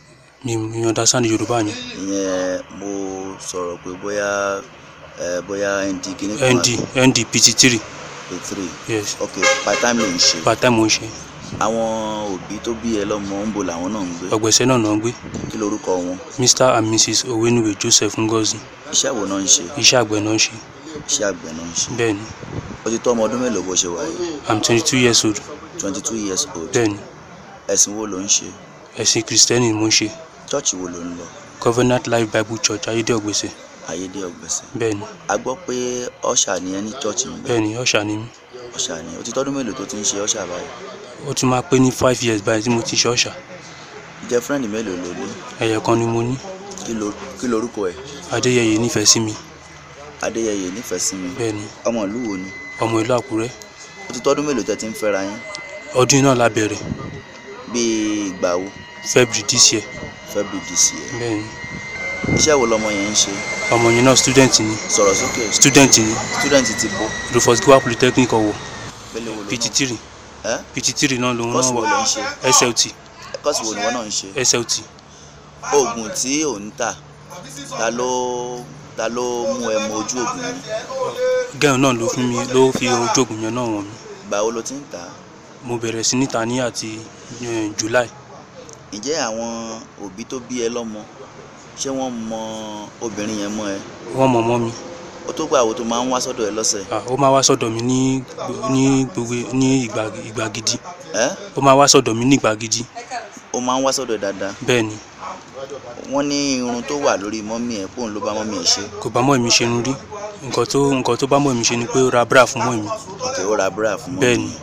mi mi understand Yorùbá yẹn. ìyẹn mo sọ̀rọ̀ pé bóyá ẹ bóyá nd kìíní kan nd nd p t three. p three. yes. ok part time ló ń ṣe. part time mo ń ṣe. àwọn òbí tó bí ẹ lọ́mọ ń bo làwọn náà ń gbé. Ọ̀gbẹ̀sẹ̀ náà náà ń gbé. kí lorúkọ wọn. Mr and Mrs Owenuwe Joseph Ngozi. iṣẹ́ wo náà ń ṣe. iṣẹ́ àgbẹ̀ náà ń ṣe. iṣẹ́ àgbẹ̀ náà ń ṣe. bẹ́ẹ̀ni. ó ti tó ọmọ ọdún mélòó bó ṣe wà yìí. I'm twenty-two years old. twenty-two years old. bẹ́ẹ̀ni. ẹ̀sìn wo ló ń ṣe. ẹ̀sìn Kristẹni mo ń ṣe. church wo ló ń lọ. Covenant Life Bible Church Ayédè Ọ̀gbẹ̀sẹ̀. Ayédè Ọ̀gbẹ̀sẹ̀. bẹ́ẹ̀ni. a gbọ́ pé ọ̀ṣà ni ẹ ní church ń bẹ. bẹ́ẹ̀ni ọ̀ṣà ni mí. ọ̀ṣà ni ó ti tọ́dún mélòó tó ti ń ṣe ọ̀ṣà báyìí. ó ti máa pé ní five years báyìí tí mo ti ṣe ọ̀ṣà. jẹ́ friend mélòó ló ní. ẹyẹ kan ni mo ní. kí lorúkọ ẹ. Adéyẹyè nífẹ̀ẹ́ sí mi. Adéyẹyè nífẹ̀ẹ́ sí mi. bẹ́ẹ̀ni. ọmọ ìlú wo ni. ọmọ ìlú Àkúrẹ́. ó ti tọ́dún mélòó tẹ́ ti ń fẹ́ra yín. ọdún náà la bẹ̀rẹ̀. bíi ìgbà wo. February this year. February this year. bẹ́ẹ̀ni. iṣẹ́ wo lọmọ yẹn ń ṣe. ọmọ yẹn náà student ni. sọ̀rọ̀ sókè. student ni. student ti bó. Rufus Giwa Polytechnic Ọ̀wọ̀. pélé wo ló náà. p t three. ẹ́ p t three náà lòun náà kọ́sì wo ló ń wà. ṣe. S L T. kọ́sì wo ni wọ́n náà ń ṣe. S L T. oògùn tí ò ń tà ta ló ta ló mú ẹ mọ ojú oògùn yẹn. gẹ́hìn náà ló fún mi ló fi ojú oògùn yẹn náà wọ̀n mi. ìgbà wo ló ti ń tà á. mo bẹ̀rẹ̀ sí níta ní àti eh, July. ǹjẹ́ àwọn òbí tó bí ẹ lọ́mọ ṣé wọ́n mọ obìnrin yẹn mọ́ ẹ. wọ́n mọ̀ mọ́ mi. ó tó gbà wo tó máa ń wá sọ́dọ̀ ẹ lọ́sẹ̀. Ah, ó máa wá sọ́dọ̀ mi ní ní gbogbo ní ìgbà ìgbà gidi. ẹ́ ó máa wá sọ́dọ̀ mi ní ìgbà gidi. ó máa ń wá sọ́dọ̀ ẹ dáadáa. bẹ́ẹ̀ ni. wọ́n ní irun tó wà lórí mọ́mí ẹ̀ pòun ló bá mọ́mí ẹ̀ ṣe. kò bá mọ́ mi ṣe nu rí. nǹkan tó nǹkan tó bá mọ́ mi ṣe ni pé ó ra bra fún mọ́ mi. òkè ó ra bra fún mọ́mí. bẹ́ẹ̀ ni.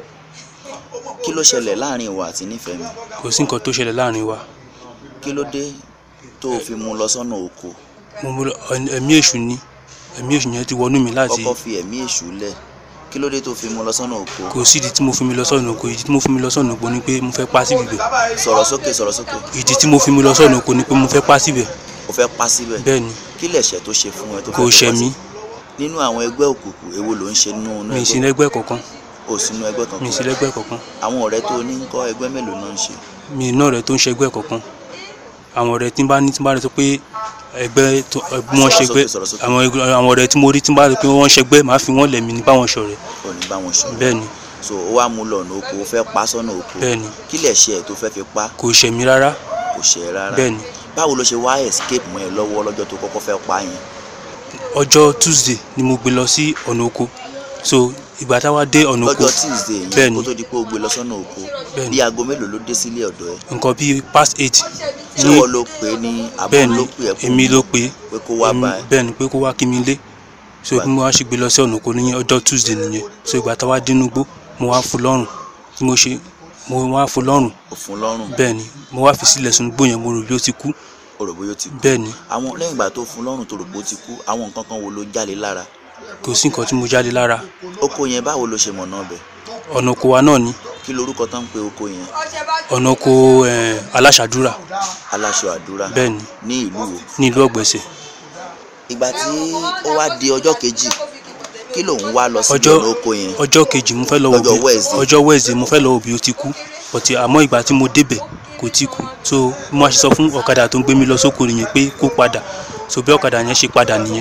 kí ló ṣẹlẹ̀ láàrin ìwà àti nífẹ̀ẹ́ mi. kò sí nǹkan tó ṣẹlẹ̀ láàrin wa. kí ló dé tó o fi mú lọ sọ́nà oko. mo mú ẹ̀mí èṣù ni ẹ̀mí èṣù yẹn ti wọnú mi láti. kọ́kọ́ fi ẹ̀mí èṣù lẹ̀ kí ló dé tó fi mú lọ sọ́nà oko. kò sí ìdí tí mo fi mi lọ sọ́nà oko ìdí tí mo fi mi lọ sọ́nà oko ni pé mo fẹ́ pa síbi bẹ̀. sọ̀rọ̀ sókè sọ̀rọ̀ sókè. ìdí tí mo fi mi lọ sọ́nà oko ni pé mo fẹ́ pa síbẹ̀. o fẹ́ pa síbẹ̀. bẹ́ẹ̀ ni. kí lẹ̀ṣẹ̀ tó ṣe fún ẹ tó fẹ́ kò ṣẹ̀ mí. nínú àwọn ẹgbẹ́ òkùnkùn èwo ló ń ṣe nínú mi ì sí lẹ́gbẹ́ kankan. o sínú ẹgbẹ́ kankan. mi ì sí lẹ́gbẹ́ kankan. àwọn ọ̀rẹ́ tó ní ń kọ́ ẹgbẹ́ mélòó náà ń ṣe. mi náà rẹ̀ tó ń ṣẹgbẹ́ kankan. àwọn ọ̀rẹ́ tí n bá ní tí n bá rẹ̀ sọ pé ẹgbẹ́ tó wọ́n ṣẹgbẹ́ àwọn ọ̀rẹ́ tí mo rí tí n bá rẹ̀ pé wọ́n ṣẹgbẹ́ màá fi wọ́n lẹ̀ mí ní báwọn ṣọ̀rẹ́. ò ní báwọn ṣọ̀rẹ́. bẹ́ẹ̀ ni. so ó wá mú lọ ọ̀nà oko ó fẹ́ pa sọ́nà oko. bẹ́ẹ̀ ni. kí lẹ̀ṣẹ̀ tó fẹ́ fi pa. kò ṣẹ̀ mí rárá. kò ṣẹ̀ rárá. bẹ́ẹ̀ ni. báwo ló ṣe wá escape mọ́ ẹ lọ́wọ́ lọ́jọ́ tó kọ́kọ́ fẹ́ pa yẹn. ọjọ́ Tuesday ni mo gbé lọ sí ọ̀nà oko so ìgbà táwa dé ọ̀nà oko. lọ́jọ́ Tuesday yẹn kó tó di pé ó gbé lọ sọ́nà oko bí aago mélòó ló dé sílé ọ̀dọ̀ ẹ. nǹkan bíi past eight. ṣé wọ́n ló pè é ní àbọ̀ ló pè é kó èmi ló pè é pé kó wá bá ẹ. bẹ́ẹ̀ ni pé kó wá kí mi lé so bí mo wá ṣe gbé lọ sí ọ̀nà oko ní ọjọ́ Tuesday nìyẹn so ìgbà táwa dínú gbó mo wá fún lọ́rùn tí mo ṣe mo wá fún lọ́rùn. òfun lọ́rùn. bẹ́ẹ̀ ni mo wá fi sílẹ̀ sínú gbó yẹn mo rò bí ó ti kú. o rò bóyá ó ti kú. bẹ́ẹ̀ ni. àwọn lẹ́yìn ìgbà tó fún lọ́rùn tó rò bó ti kú àwọn nǹkan kan wo ló jáde lára. kò sí nǹkan tí mo jáde lára. oko yẹn báwo ló ṣe mọ̀ náà bẹ̀. ọ̀nà oko wa náà ni. kí lorúkọ tán ń pe oko yẹn. ọ̀nà oko aláṣàdúrà. aláṣọ àdúrà. bẹ́ẹ̀ ni. ní ìlú wo. ní ìlú Ọ̀gbẹ̀sẹ̀. ìgbà tí ó wá di ọjọ́ kejì kí lòun wá lọ sí ọ̀nà oko yẹn. ọjọ́ kejì mo fẹ́ lọ wo bí ọjọ́ Wednesday mo fẹ́ lọ wo bí ó ti kú ọtí àmọ́ ìgbà tí mo débẹ̀ kò tí kú so mo máa ṣe sọ fún ọ̀kadà tó ń gbé mi lọ sóko nìyẹn pé kó padà so bí ọ̀kadà yẹn ṣe padà nìyẹn.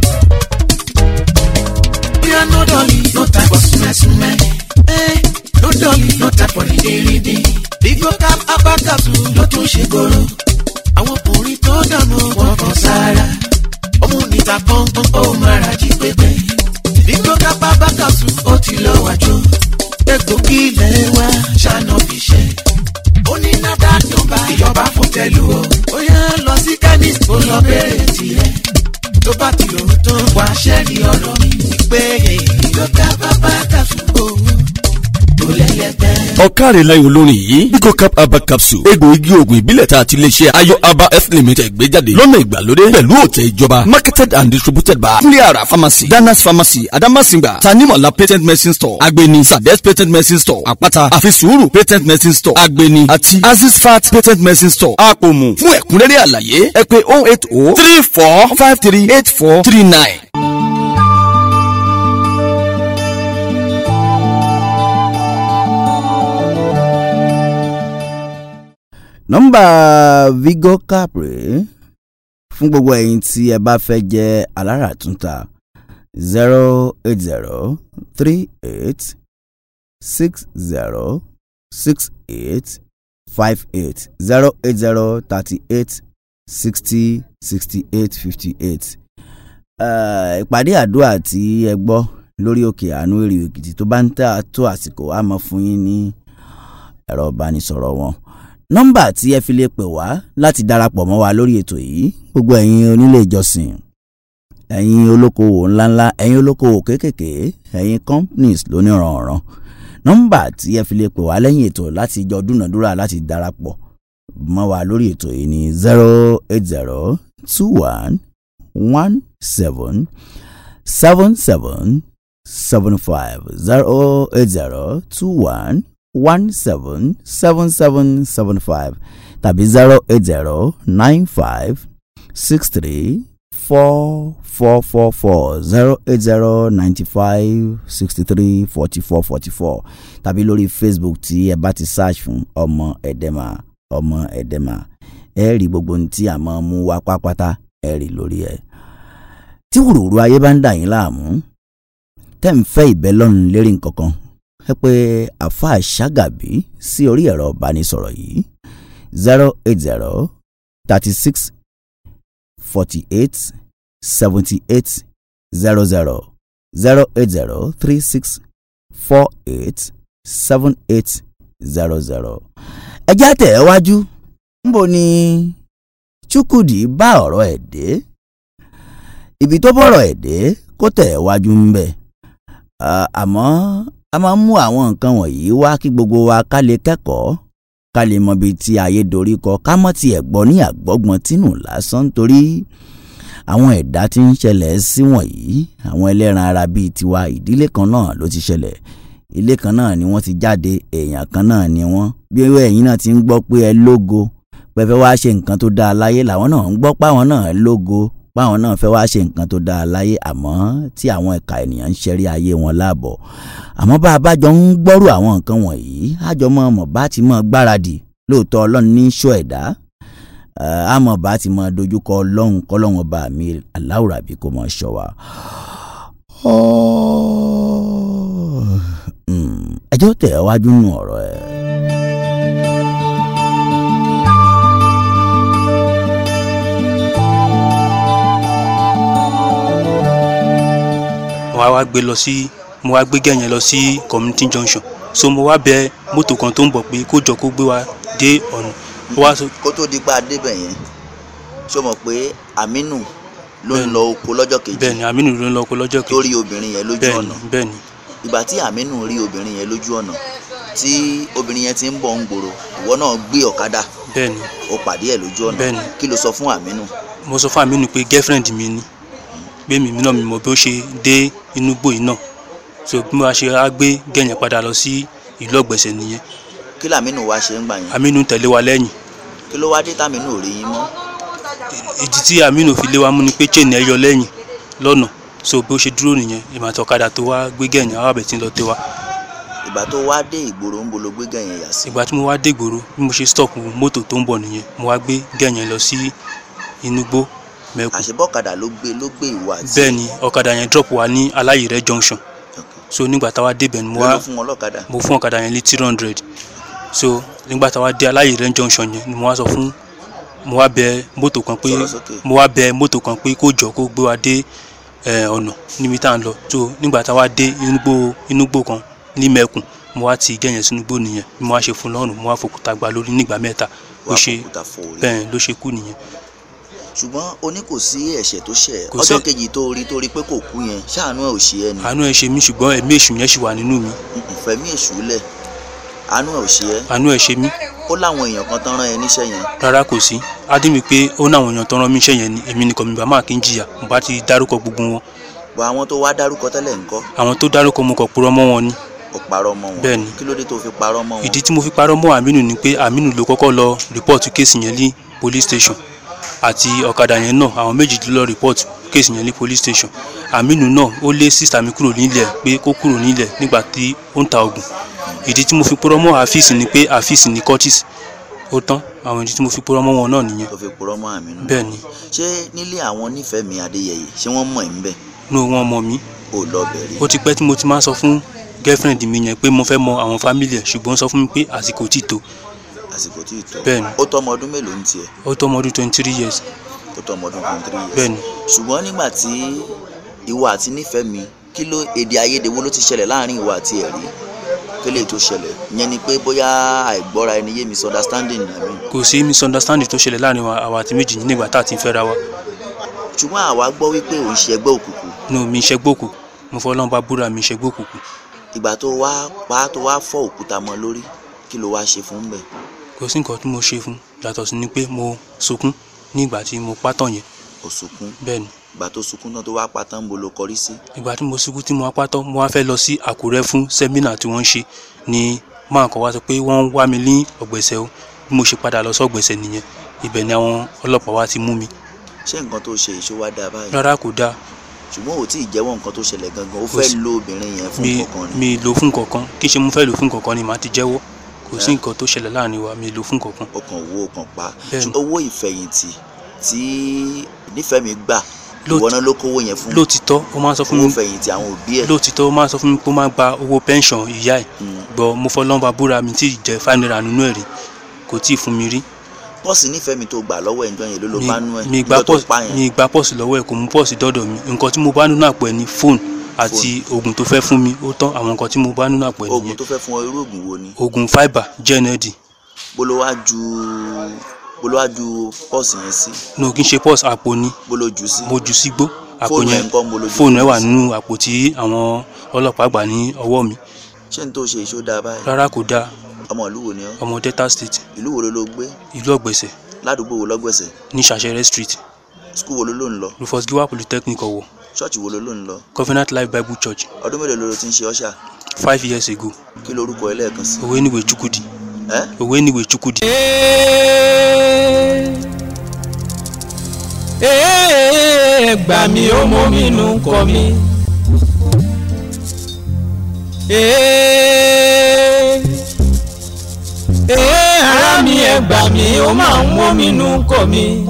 bóyá no dolly no time for súnmẹ́súnmẹ́ no dolly no time for dídírídí Bigo Cap herbal capsule ló tún ṣe kóró àwọn ọkùnrin tó dànù wọn kàn sára ọmú níta pọ́npọ́n ó máa jí pépé Bigo Cap herbal capsule ó ti lọ wájú egbògi ilẹ̀ wa ṣáná fi ṣe ó ní nádà nọ́mbà ìjọba fún tẹ̀lú o ó yá lọ sí chemist ó lọ bẹ̀rẹ̀ tirẹ̀ tó bá ti lò ó tán wá ṣẹ́ẹ̀rì ọ̀rọ̀ mi pé Bigo Cap herbal capsule owó tó lẹ́lẹ́gbẹ́. ọ̀kàrẹ̀ láyé olórin yìí Bigo Cap herbal capsule egbò igi oògùn ìbílẹ̀ tá a ti lè ṣe ayọ̀ herbal health limited gbé jáde lọ́nà ìgbàlódé pẹ̀lú òtẹ̀ ìjọba marketed and distributed by cleara pharmacy danas pharmacy adamasinga tanimola patent medicine store agbeni sades patent medicine store àpáta àfisùúrù patent medicine store agbeni àti azizfat patent medicine store àpòmù fún ẹ̀kúnrẹ́rẹ́ àlàyé ẹ pè oh eight oh three four five three eight four three nine. nọ́mbà Vigo Cap rèé fún gbogbo ẹ̀yin tí ẹ bá fẹ́ jẹ́ aláràtúntà zero eight zero three eight six zero six eight five eight zero eight zero thirty eight sixty sixty eight fifty eight. ìpàdé àdúrà tí ẹ gbọ́ lórí òkè àánú èrè Èkìtì tó bá ń tà tó àsìkò á mọ̀ fún yín ní ẹ̀rọ ìbánisọ̀rọ̀ wọn. nọ́mbà tí ẹ fi lè pè wá láti darapọ̀ mọ́ wa lórí ètò yìí gbogbo ẹ̀yin onílé ìjọsìn, ẹ̀yin olókoòwò ńláńlá, ẹ̀yin olókoòwò kéékèèké, ẹ̀yin companies lóníranran. nọ́mbà tí ẹ fi lè pè wá lẹ́yìn ètò láti jọ dúnàdúrà láti darapọ̀ mọ́ wa lórí ètò yìí ní zero eight zero two one one seven seven seven seven five zero eight zero two one one seven seven seven seven five tàbí zero eight zero nine five six three four four four four zero eight zero ninety five sixty three forty four forty four tàbí lórí Facebook tí ẹ bá ti search fún ọmọ ẹ̀dẹ́mà ọmọ ẹ̀dẹ́mà ẹ rí gbogbo ohun tí a máa mú wá pápátá ẹ rí lórí ẹ̀. tí wùrùwùrù ayé bá ń dà yín láàmú tẹ́ ń fẹ́ ìbẹ́ lọ́run lérí nǹkankan ẹ pé àfáà Ṣàgàbí sí orí ẹ̀rọ ìbánisọ̀rọ̀ yìí zero eight zero thirty six forty eight seventy eight zero zero zero eight zero three six four eight seven eight zero zero. ẹ já tẹ̀ ẹ́ wájú níbo ni Chukwudi bá ọ̀rọ̀ ẹ̀ dé ibi tó bọ̀rọ̀ ẹ̀ dé kó tẹ̀ ẹ́ wájú ń bẹ̀. àmọ́ a máa ń mú àwọn nǹkan wọ̀nyí wá kí gbogbo wa ká lè kẹ́kọ̀ọ́ ká lè mọ ibi tí ayé dorí kọ ká mọ́ tiẹ̀ gbọ́ ní àgbọ́gbọ́n tínú lásán torí àwọn ẹ̀dá tí ń ṣẹlẹ̀ sí wọ̀nyí àwọn ẹlẹ́ran ara bíi tiwa ìdílé kan náà ló ti ṣẹlẹ̀ ilé kan náà ni wọ́n ti jáde èèyàn kan náà ni wọ́n bí ẹ̀yin náà ti ń gbọ́ pé ẹ lógo pẹ́fẹ́ wá ṣe nǹkan tó dáa láyé làwọn náà ń gbọ́ páwọn náà lógo páwọn náà fẹ́ wá ṣe nǹkan tó dáa láyé àmọ́ tí àwọn ẹ̀ka ènìyàn ń ṣẹ́rí ayé wọn láàbọ̀ àmọ́ bá a bá jọ ń gbọ́rù àwọn nǹkan wọ̀nyí àjọ mọ́ ọmọ bá ti mọ́ gbáradì lóòótọ́ Ọlọ́run ní ṣọ́ ẹ̀dá àmọ́ bá ti mọ́ dojúkọ Ọlọ́run kọ́lọ́run ọba mi aláwùrábí kò mọ̀ ṣọ́ wa. ẹjọ́ tẹ̀ ẹ́ wájú nù ọ̀rọ̀ ẹ̀. mo wá gbé lọ sí mo wá gbé gẹ̀yìn lọ sí community junction so mo wá bẹ mọ́tò kan tó ń bọ̀ pé kó jọ kó gbé wa dé ọ̀nà. kó tó di pa débẹ̀ yẹn ṣó mọ̀ pé Aminu ló ń lọ oko lọ́jọ́ kejì. bẹ́ẹ̀ni Aminu ló ń lọ oko lọ́jọ́ kejì. tó rí obìnrin yẹn lójú ọ̀nà. bẹ́ẹ̀ni. ìgbà tí Aminu rí obìnrin yẹn lójú ọ̀nà tí obìnrin yẹn ti ń bọ̀ ń gbòòrò ìwọ náà gbé ọ̀kadà. bẹ́ẹ̀ni. ó pàdé ẹ̀ lójú ọ̀nà. bẹ́ẹ̀ni. kí ló sọ fún Aminu. mo sọ fún Aminu pé girlfriend mi ni pé mi náà mi mọ̀ bí ó ṣe dé inú gbò yìí náà so bí wọ́n ṣe á gbé gẹ̀yìn padà lọ sí ìlú Ọ̀gbẹ̀sẹ̀ nìyẹn. kí làmínú wá ṣe ń gbà yẹn. Aminu tẹ̀lé wa lẹ́yìn. kí ló wá dé tàmínú ò rí yín mọ́. ìdí tí Aminu fi lé wa mú ni pé chain ẹ yọ lẹ́yìn lọ́nà so bí ó ṣe dúró nìyẹn ìmọ̀tọ̀ ọ̀kadà tó wá gbé gẹ̀yìn àwọn àbẹ̀ tí ń lọ tẹ wa. ìgbà tó wá dé ìgboro ń bolo gbé gẹ̀yìn yà sí. ìgbà tí mo wá dé ìgboro bí mo ṣe stop mọ́tò tó ń bọ̀ nìyẹn mo wá gbé gẹ̀yìn lọ sí inú gbó mẹ́kù. àṣebọ́kadà ló gbé ló gbé ìwà àti. bẹ́ẹ̀ni ọ̀kadà yẹn drop wa ní Aláyìrẹ́ junction so nígbà táwa débẹ̀ ni mo wá mo fún ọ̀kadà yẹn ní three hundred so nígbà táwa dé Aláyìrẹ́ junction yẹn ni mo wá sọ fún mo wá bẹ mọ́tò kan pé mo wá bẹ mọ́tò kan pé kó jọ kó gbé wa dé ọ̀nà níbi tá à ń lọ so nígbà táwa dé inúgbó inúgbó kan ní mẹ́kùn mo wá ti gẹ̀yìn sínú gbó nìyẹn mo wá ṣe fún lọ́rùn mo wá fòkúta gbá lórí nígbà mẹ́ta ló ṣe bẹ́ẹ̀ ló ṣe kú nìyẹn. ṣùgbọ́n o ní kò sí ẹ̀ṣẹ̀ tó ṣẹ̀ ọjọ́ kejì tó rí tó rí pé kò kú yẹn ṣáàánú ẹ̀ ò ṣe ẹ́ ni. àánú ẹ̀ ṣe mí ṣùgbọ́n ẹ̀mí èṣù yẹn ṣì wà nínú mi. ìfẹ̀mí èṣù lẹ̀ àánú ẹ̀ ò ṣe ẹ́. àánú ẹ̀ ṣe mí. ó láwọn èèyàn kan tán rán ẹ níṣẹ́ yẹn. rárá kò sí á dé mi pé ó náwọn èèyàn tán rán mi iṣẹ́ yẹn ni èmi nìkan mi bá máa kí n jìyà mo bá ti dárúkọ gbogbo wọn. bọ àwọn tó wá dárúkọ tẹ́lẹ̀ ńkọ́. àwọn tó dárúkọ mo kàn purọ́ mọ́ wọn ni. ó parọ́ mọ́ wọn. bẹ́ẹ̀ni. kí ló dé tó fi parọ́ mọ́ wọn. ìdí tí mo fi parọ́ mọ́ Aminu ni pé Aminu ló kọ́kọ́ lọ rìpọ́ọ̀tù kéèsì yẹn ní police station àti ọ̀kadà yẹn náà àwọn méjì ló lọ rìpọ́ọ̀tù kéèsì yẹn ní police station. Aminu náà ó lé sísà mi kúrò nílẹ̀ pé kó kúrò nílẹ̀ nígbà tí ó ń ta oògùn. ìdí tí mo fi parọ́ mọ́ Afeez ni pé Afeez ní Curtis ó tán àwọn ìdí tí mo fi purọ́ mọ́ wọn náà nìyẹn. tó fi purọ́ mọ́ Àmínú. bẹ́ẹ̀ ni. ṣé nílé àwọn Nífẹ̀mí Adéyẹyè ṣé wọ́n mọ̀ ẹ́ ń bẹ̀? no wọn mọ̀ mí. ò lọ bẹ̀rẹ̀. ó ti pẹ́ tí mo ti máa sọ fún girlfriend mi yẹn pé mo fẹ́ mọ àwọn family ẹ̀ ṣùgbọ́n sọ fún mi pé àsìkò tí tó. àsìkò tí tó. bẹ́ẹ̀ ni. ó tọ́mọ ọdún mélòó ń tiẹ̀? ó tọ́mọ ọdún twenty three years. ó tọ́mọ ọdún twenty three years. bẹ́ẹ̀ ni. ṣùgbọ́n nígbà tí ìwọ àti Nífẹ̀mí kí ló èdè àìyedè wo ló ti ṣẹlẹ̀ láàrin ìwọ àti ẹ̀rí kí lè tó ṣẹlẹ̀ ìyẹn ni pé bóyá àìgbọ́ra ẹni yé misunderstanding àmì. kò sí misunderstanding tó ṣẹlẹ̀ láàrin àwa àti méjì nígbà tá a ti ń fẹ́ra wa. ṣùgbọ́n àwa gbọ́ wípé òun ṣe ẹgbẹ́ òkùnkùn. no mi ṣẹgbẹ́ òkùnkùn mo fọ́ Ọlọ́run bá búra mi ṣẹgbẹ́ òkùnkùn. ìgbà tó wá pa tó wá fọ́ òkúta mọ́ lórí kí ló wá ṣe fún bẹ́ẹ̀. kò sí nǹkan tí mo ṣe fún yàtọ̀ sí ni pé mo sunkún ní ìgbà tí mo pátán yẹn. o sunkún. bẹ́ẹ̀ ni. ìgbà tó sunkún náà tó wá pátán ń bo ló kọrí sí. ìgbà tí mo sunkún tí mo wá pátán mo wá fẹ́ lọ sí Àkúrẹ́ fún sẹ́mínà tí wọ́n ń ṣe ni máa kọ́ wá sọ pé wọ́n ń wá mi ní Ọ̀gbẹ̀sẹ̀ o bí mo ṣe padà lọ sí Ọ̀gbẹ̀sẹ̀ nìyẹn ibẹ̀ ni àwọn ọlọ́pàá wá ti mú mi. ṣé nǹkan tó ṣe ìṣó wá dáa báyìí. rárá kò dáa. ṣùgbọ́n ò tí ì jẹ́wọ́ nǹkan tó ṣẹlẹ̀ gangan ó fẹ́ lo obìnrin yẹn fún kankan ni. mi lo fún kankan kí ṣe mo fẹ́ lo fún kankan ni màá ti jẹ́wọ́ kò sí nǹkan tó ṣẹlẹ̀ láàrin wa mi lo fún kankan. o kàn wo o kàn pa owó ìfẹ̀yìntì tí Nífẹ̀mí gbà ìwọ náà ló kówó yẹn fún. lóòtítọ́ ó máa ń sọ fún mi owó fẹ̀yìntì àwọn òbí ẹ̀. lóòtítọ́ ó máa ń sọ fún mi pé ó máa gba owó pension ìyá ẹ̀ gbọ́ mo fọ́ lọ́nba búra mi tí ì jẹ́ five naira nínú ẹ̀ rí kò tí ì fún mi rí. pọ́ọ̀sì Nífẹ̀mí tó gbà lọ́wọ́ ẹ̀ ń jọ yẹn ló ló bá nú ẹ̀ mi gba pọ́ọ̀sì mi gba pọ́ọ̀sì lọ́wọ́ ẹ̀ kò mú pọ́ọ̀sì dọ́dọ̀ mi nǹkan tí mo bá nínú àpò ẹ̀ ní fóònù àti oògùn tó fẹ́ fún mi ó tán àwọn nǹkan tí mo bá nínú àpò ẹ̀ nìyẹn. oògùn tó fẹ́ fún ọ irú oògùn wo ni. oògùn fibre jẹ́nẹ́dì. bolówájú bolówájú pọ́ọ̀sì yẹn sí. no kí n ṣe pọ́ọ̀sì àpò ni. bolójú sí. mo jù sí gbó àpò yẹn fóònù ẹ wà nínú àpò tí àwọn ọlọ́pàá gbà ní ọwọ́ mi. ṣé n tó ṣe ìṣó dáa báyìí. rárá kò dáa. ọmọ ìlú wo ni ọ. ọmọ Delta State. ìlú wo ló ló gbé. ìlú Ọ̀gbẹ̀sẹ̀. ládùúgbò wo lọ́gbẹ̀sẹ̀. ní Ṣàṣẹrẹ street. skul wo ló ló ń lọ. Rufus Giwa Polytechnic Ọ̀wọ̀. ṣọ́ọ̀ṣì wo ló ló ń lọ. Covenant Life Bible Church. ọdún mélòó ló ti ń ṣe ọṣà. five years ago. kí lorúkọ ẹ lẹ́ẹ̀kan sí. Oweniwe Chukwudi. ẹ Oweniwe Chukwudi. Ee gbà mí ó mú mi nù kọ mi. Ee ee ara mi ẹ gbà mí ó máa ń mú mi nù kọ mi.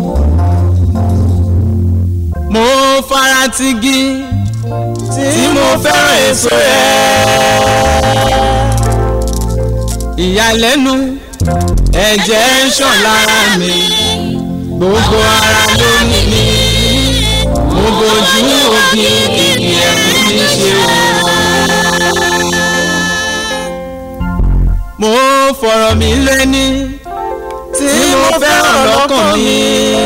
Mo fara ti gi tí mo fẹ́ràn èso rẹ̀. Ìyàlẹ́nu ẹ̀jẹ̀ ń ṣàn lára mi gbogbo ara ló ní mi mo bojú òbí ìdí ẹ̀kú mi ṣe o. mo fọ̀rọ̀ mi lẹ́ni tí mo fẹ́ràn lọ́kàn mi.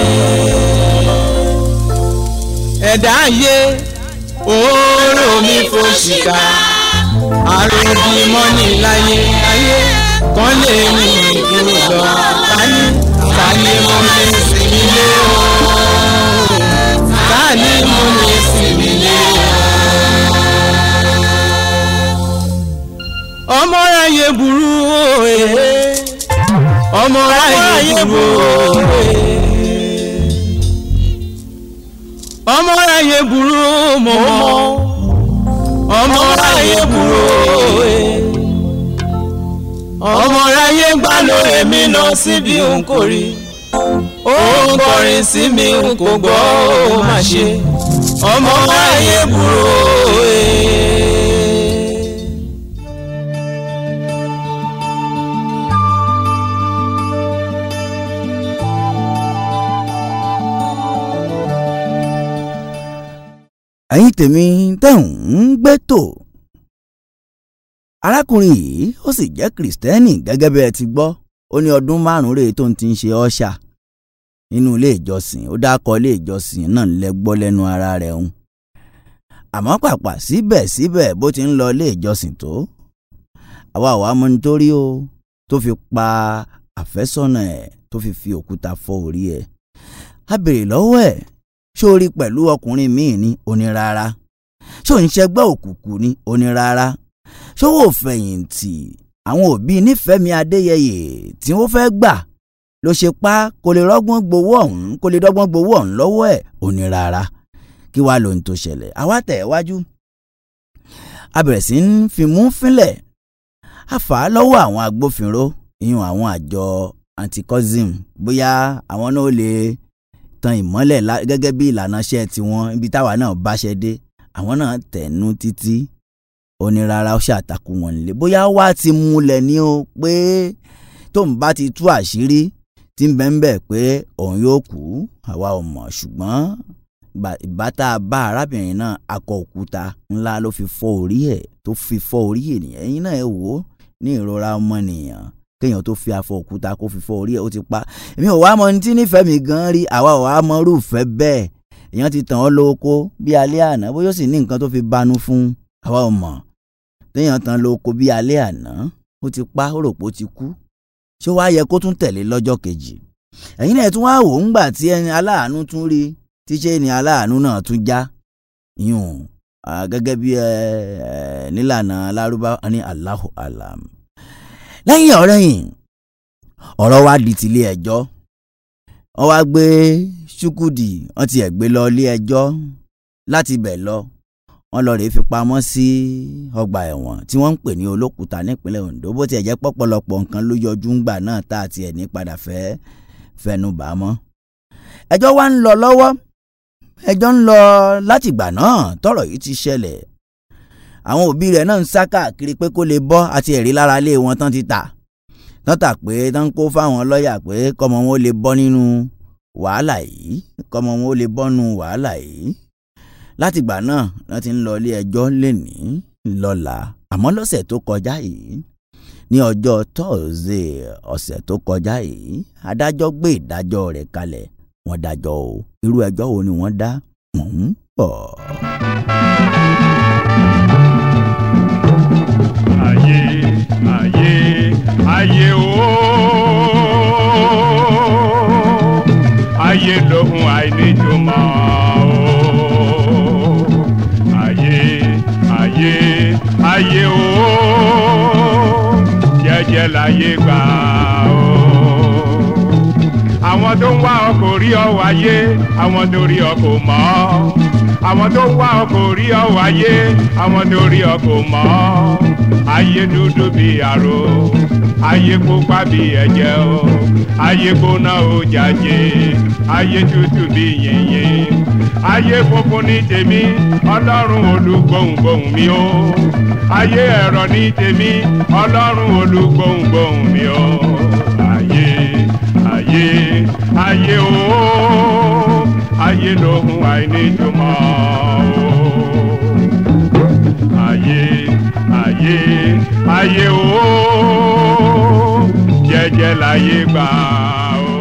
ẹ̀dá ayé oró mi fòṣìkà àròbí mọ́ni láyé ayé kan lè mú ìdúró lọ tání tání mo lè sinmi lé o tání mo lè sinmi lé o. ọmọ ráyè burú òye ọmọ ráyè burú òye ọmọ ráyè burú mọ́mọ́ ọmọ ráyè burú òye ọmọ ráyè gbà lóore mi lọ síbi òun kò rí ó ń kọrin sí mi n kò gbọ́ ó má ṣe ọmọ ráyè burú òye. ẹ̀yin tèmi tẹ̀ ń gbé tò arákùnrin yìí ó sì jẹ́ kìrìsìtẹ́nì gẹ́gẹ́ bí ẹ ti gbọ́ ó ní ọdún márùn-ún rèé tó ń ti ń ṣe ọ́ṣà nínú ilé ìjọsìn ó dákọ̀ ilé ìjọsìn náà lẹ́gbọ́ lẹ́nu ara rẹ̀ ń àmọ́ pàpà síbẹ̀síbẹ̀ bó ti ń lọ ilé ìjọsìn tó àwa àwa mọ̀ nítorí o tó fi pa àfẹ́sọ́nà ẹ̀ tó fi fi òkúta fọ́ orí ẹ̀ a béèrè lọ́wọ́ ẹ̀ ṣó rí pẹ̀lú ọkùnrin míì ní onírara ṣó ń ṣẹgbẹ́ òkùnkùn ní onírara ṣó wò fẹ̀yìntì àwọn òbí Nífẹ̀mí Adéyẹyè tí wọ́n fẹ́ gbà ló ṣe pa kó lè rọ́gbọ́n gbowó ọ̀hún kó lè dọ́gbọ́n gbowó ọ̀hún lọ́wọ́ ẹ̀ onírara kí wàá lóhun tó ṣẹlẹ̀ àwa tẹ̀ ẹ́ wájú a bẹ̀rẹ̀ sí ń fimú fínlẹ̀ a fà á lọ́wọ́ àwọn agbófinró ìyún àwọn àjọ anti-cousin bóyá àwọn náà lè tan ìmọ́lẹ̀ gẹ́gẹ́ bí ìlànà iṣẹ́ tiwọn ibi táwa náà bá ṣe dé àwọn náà tẹ̀nu títí onírara ó ṣàtakò wọn nílé bóyá wá ti múlẹ̀ ní o pé tóun bá ti tú àṣírí tí ń bẹ ń bẹ̀ pé òun yóò kú àwa ò mọ̀ ṣùgbọ́n ìbátá bá arábìnrin náà akọ òkúta ńlá ló fi fọ́ orí ẹ̀ tó fi fọ́ orí ènìyàn ẹ̀yin náà ẹ wò ó ní ìrora ọmọnìyàn kéèyàn tó fi afọ òkúta kó fi fọ́ orí ẹ̀ ó ti pa èmi ò wá mọ ní tí nífẹ̀ẹ́ mi gan rí àwa ò wá mọ rúfẹ́ bẹ́ẹ̀ èèyàn ti tàn ọ́ lóko bí alẹ́ àná bóyá ó sì ní nǹkan tó fi banú fún àwa ò mọ̀ téèyàn tàn lóko bí alẹ́ àná ó ti pa ó rò pé ó ti kú ṣé wàá yẹ kó tún tẹ̀lé lọ́jọ́ kejì ẹ̀yin náà tún wá wò ń gbà tí ẹni aláàánú tún rí tíṣe ni aláàánú náà tún já yùn gẹ́gẹ́ bí nílànà Lárúbáwá ní Allahu alam lẹ́yìn ọ̀rẹ́yìn ọ̀rọ̀ wa di tilé ẹjọ́ wọ́n wá gbé Chukwudi wọ́n ti ẹ̀ gbé lọ ilé ẹjọ́ láti bẹ̀ lọ wọ́n lọ rèé fi pamọ́ sí ọgbà ẹ̀wọ̀n tí wọ́n ń pè ní Olókùta nípínlẹ̀ Ondo bó tiẹ̀ jẹ́ pọ̀pọ̀lọpọ̀ nǹkan ló yọjú ńgbà náà tá àti ẹ̀ ní padà fẹ́ fẹnu bà mọ́ ẹjọ́ wa ń lọ lọ́wọ́ ẹjọ́ ń lọ látìgbà náà tọ́rọ̀ yìí ti ṣẹlẹ̀ àwọn òbí rẹ̀ náà ń sá káàkiri pé kó lè bọ́ àti ẹ̀rí lára ilé wọn tán ti tà tán tà pé tán kó fáwọn lọ́ọ̀yà pé kọ́mọ wọn ó lè bọ́ nínú wàhálà yìí kọ́mọ wọn ó lè bọ́ nínú wàhálà yìí látìgbà náà wọ́n ti ń lọ ilé ẹjọ́ lénìí lọ́la àmọ́ lọ́sẹ̀ tó kọjá yìí ní ọjọ́ Thursday ọ̀sẹ̀ tó kọjá yìí adájọ́ gbé ìdájọ́ rẹ̀ kalẹ̀ wọ́n dájọ́ o irú ẹjọ́ wo ni wọ́n dá mọ̀ ń bọ̀. ayé ayé ayé ooo ayé lóhun àìníjùmọ̀ ooo ayé ayé ayé ooo jẹ́jẹ́ láyé gbà ooo àwọn tó ń wá ọ kò rí ọ wáyé àwọn tó rí ọ kò mọ̀ àwọn tó ń wá ọ kò rí ọ wáyé àwọn tó rí ọ kò mọ̀ ayé dúdú bí àrò ayé pupa bí ẹ̀jẹ̀ o ayé gbóná o jàjé ayé tútù bí yìnyín ayé funfun ní tèmi ọlọ́run olùgbòǹgbòǹ mi o ayé ẹ̀rọ ní tèmi ọlọ́run olùgbòǹgbòǹ mi o ayé ayé ayé o ayé lóhun àìníjùmọ̀ o ayé ayé ayé o jẹ́jẹ́ láyé gbà o.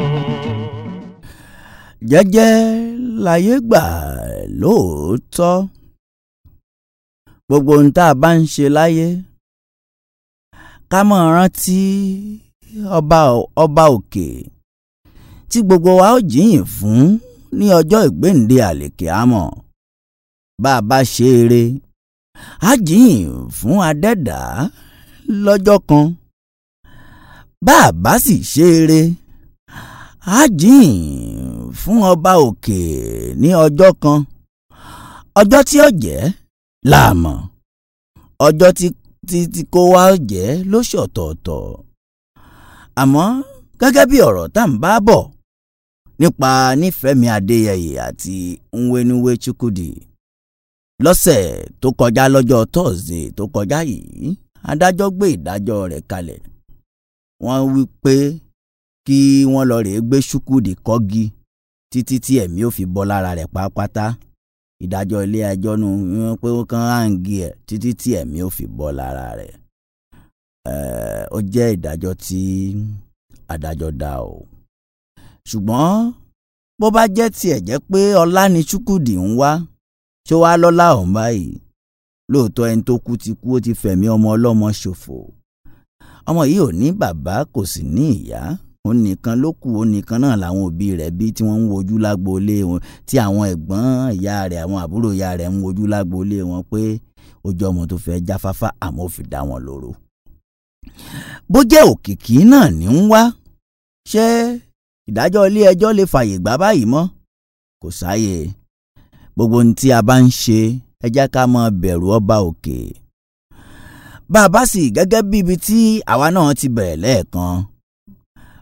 jẹ́jẹ́ láyé gbà lóòótọ́ gbogbo ohun tá a bá ń ṣe láyé ká máa rántí ọba ọba òkè tí gbogbo wa ó jíyìn fún ní ọjọ́ ìgbéǹde àlèkèámọ̀ bá a bá ṣe eré á jíyìn fún adẹ́dàá lọ́jọ́ kan bá a bá sì ṣe eré á jíyìn fún ọba òkè ní ọjọ́ kan ọjọ́ tí ó jẹ́ láàmọ̀ ọjọ́ tí tí kó wá jẹ́ lóṣọ̀tọ̀ọ̀tọ̀ àmọ́ gẹ́gẹ́ bí ọ̀rọ̀ tá ń bá bọ̀ nípa Nífẹ̀mí Adéyẹyè àti Nwenuwe Chukwudi lọ́sẹ̀ tó kọjá lọ́jọ́ Thursday tó kọjá yìí adájọ́ gbé ìdájọ́ rẹ̀ kalẹ̀ wọ́n wí pé kí wọ́n lọ rèé gbé Chukwudi kọ́gi títí tí ẹ̀mí ò fi bọ́ lára rẹ̀ pátápátá ìdájọ́ ilé ẹjọ́ nù wọ́n pé ó kàn áǹgì ẹ̀ títí tí ẹ̀mí ò fi bọ́ lára rẹ̀ ó jẹ́ ìdájọ́ tí adájọ́ dá o ṣùgbọ́n bó bá jẹ́ tiẹ̀ jẹ́ pé ọlá ni Chukwudi ń wá ṣó wá lọ́lá ọ̀hún báyìí lóòótọ́ ẹni tó kú ti kú ó ti fẹ̀mí ọmọ ọlọ́mọ ṣòfò ọmọ yìí ò ní bàbá kò sì ní ìyá òun nìkan ló kù òun nìkan náà làwọn òbí rẹ̀ bí tí wọ́n ń wojú lágboolé wọn tí àwọn ẹ̀gbọ́n ìyá rẹ̀ àwọn àbúrò ìyá rẹ̀ ń wojú lágboolé wọn pé ojú ọmọ tó fẹ́ jáfáfá àmọ́ ò fi dá wọn lóró bó jẹ́ òkìkí náà ní ń wá ṣé ìdájọ́ ilé ẹjọ́ lè fàyè gbà báyìí mọ́ kò sáyè gbogbo ohun tí a bá ń ṣe ẹ jẹ́ ká máa bẹ̀rù ọba òkè bá a bá sì gẹ́gẹ́ bí ibi tí àwa náà ti bẹ̀rẹ̀ lẹ́ẹ̀kan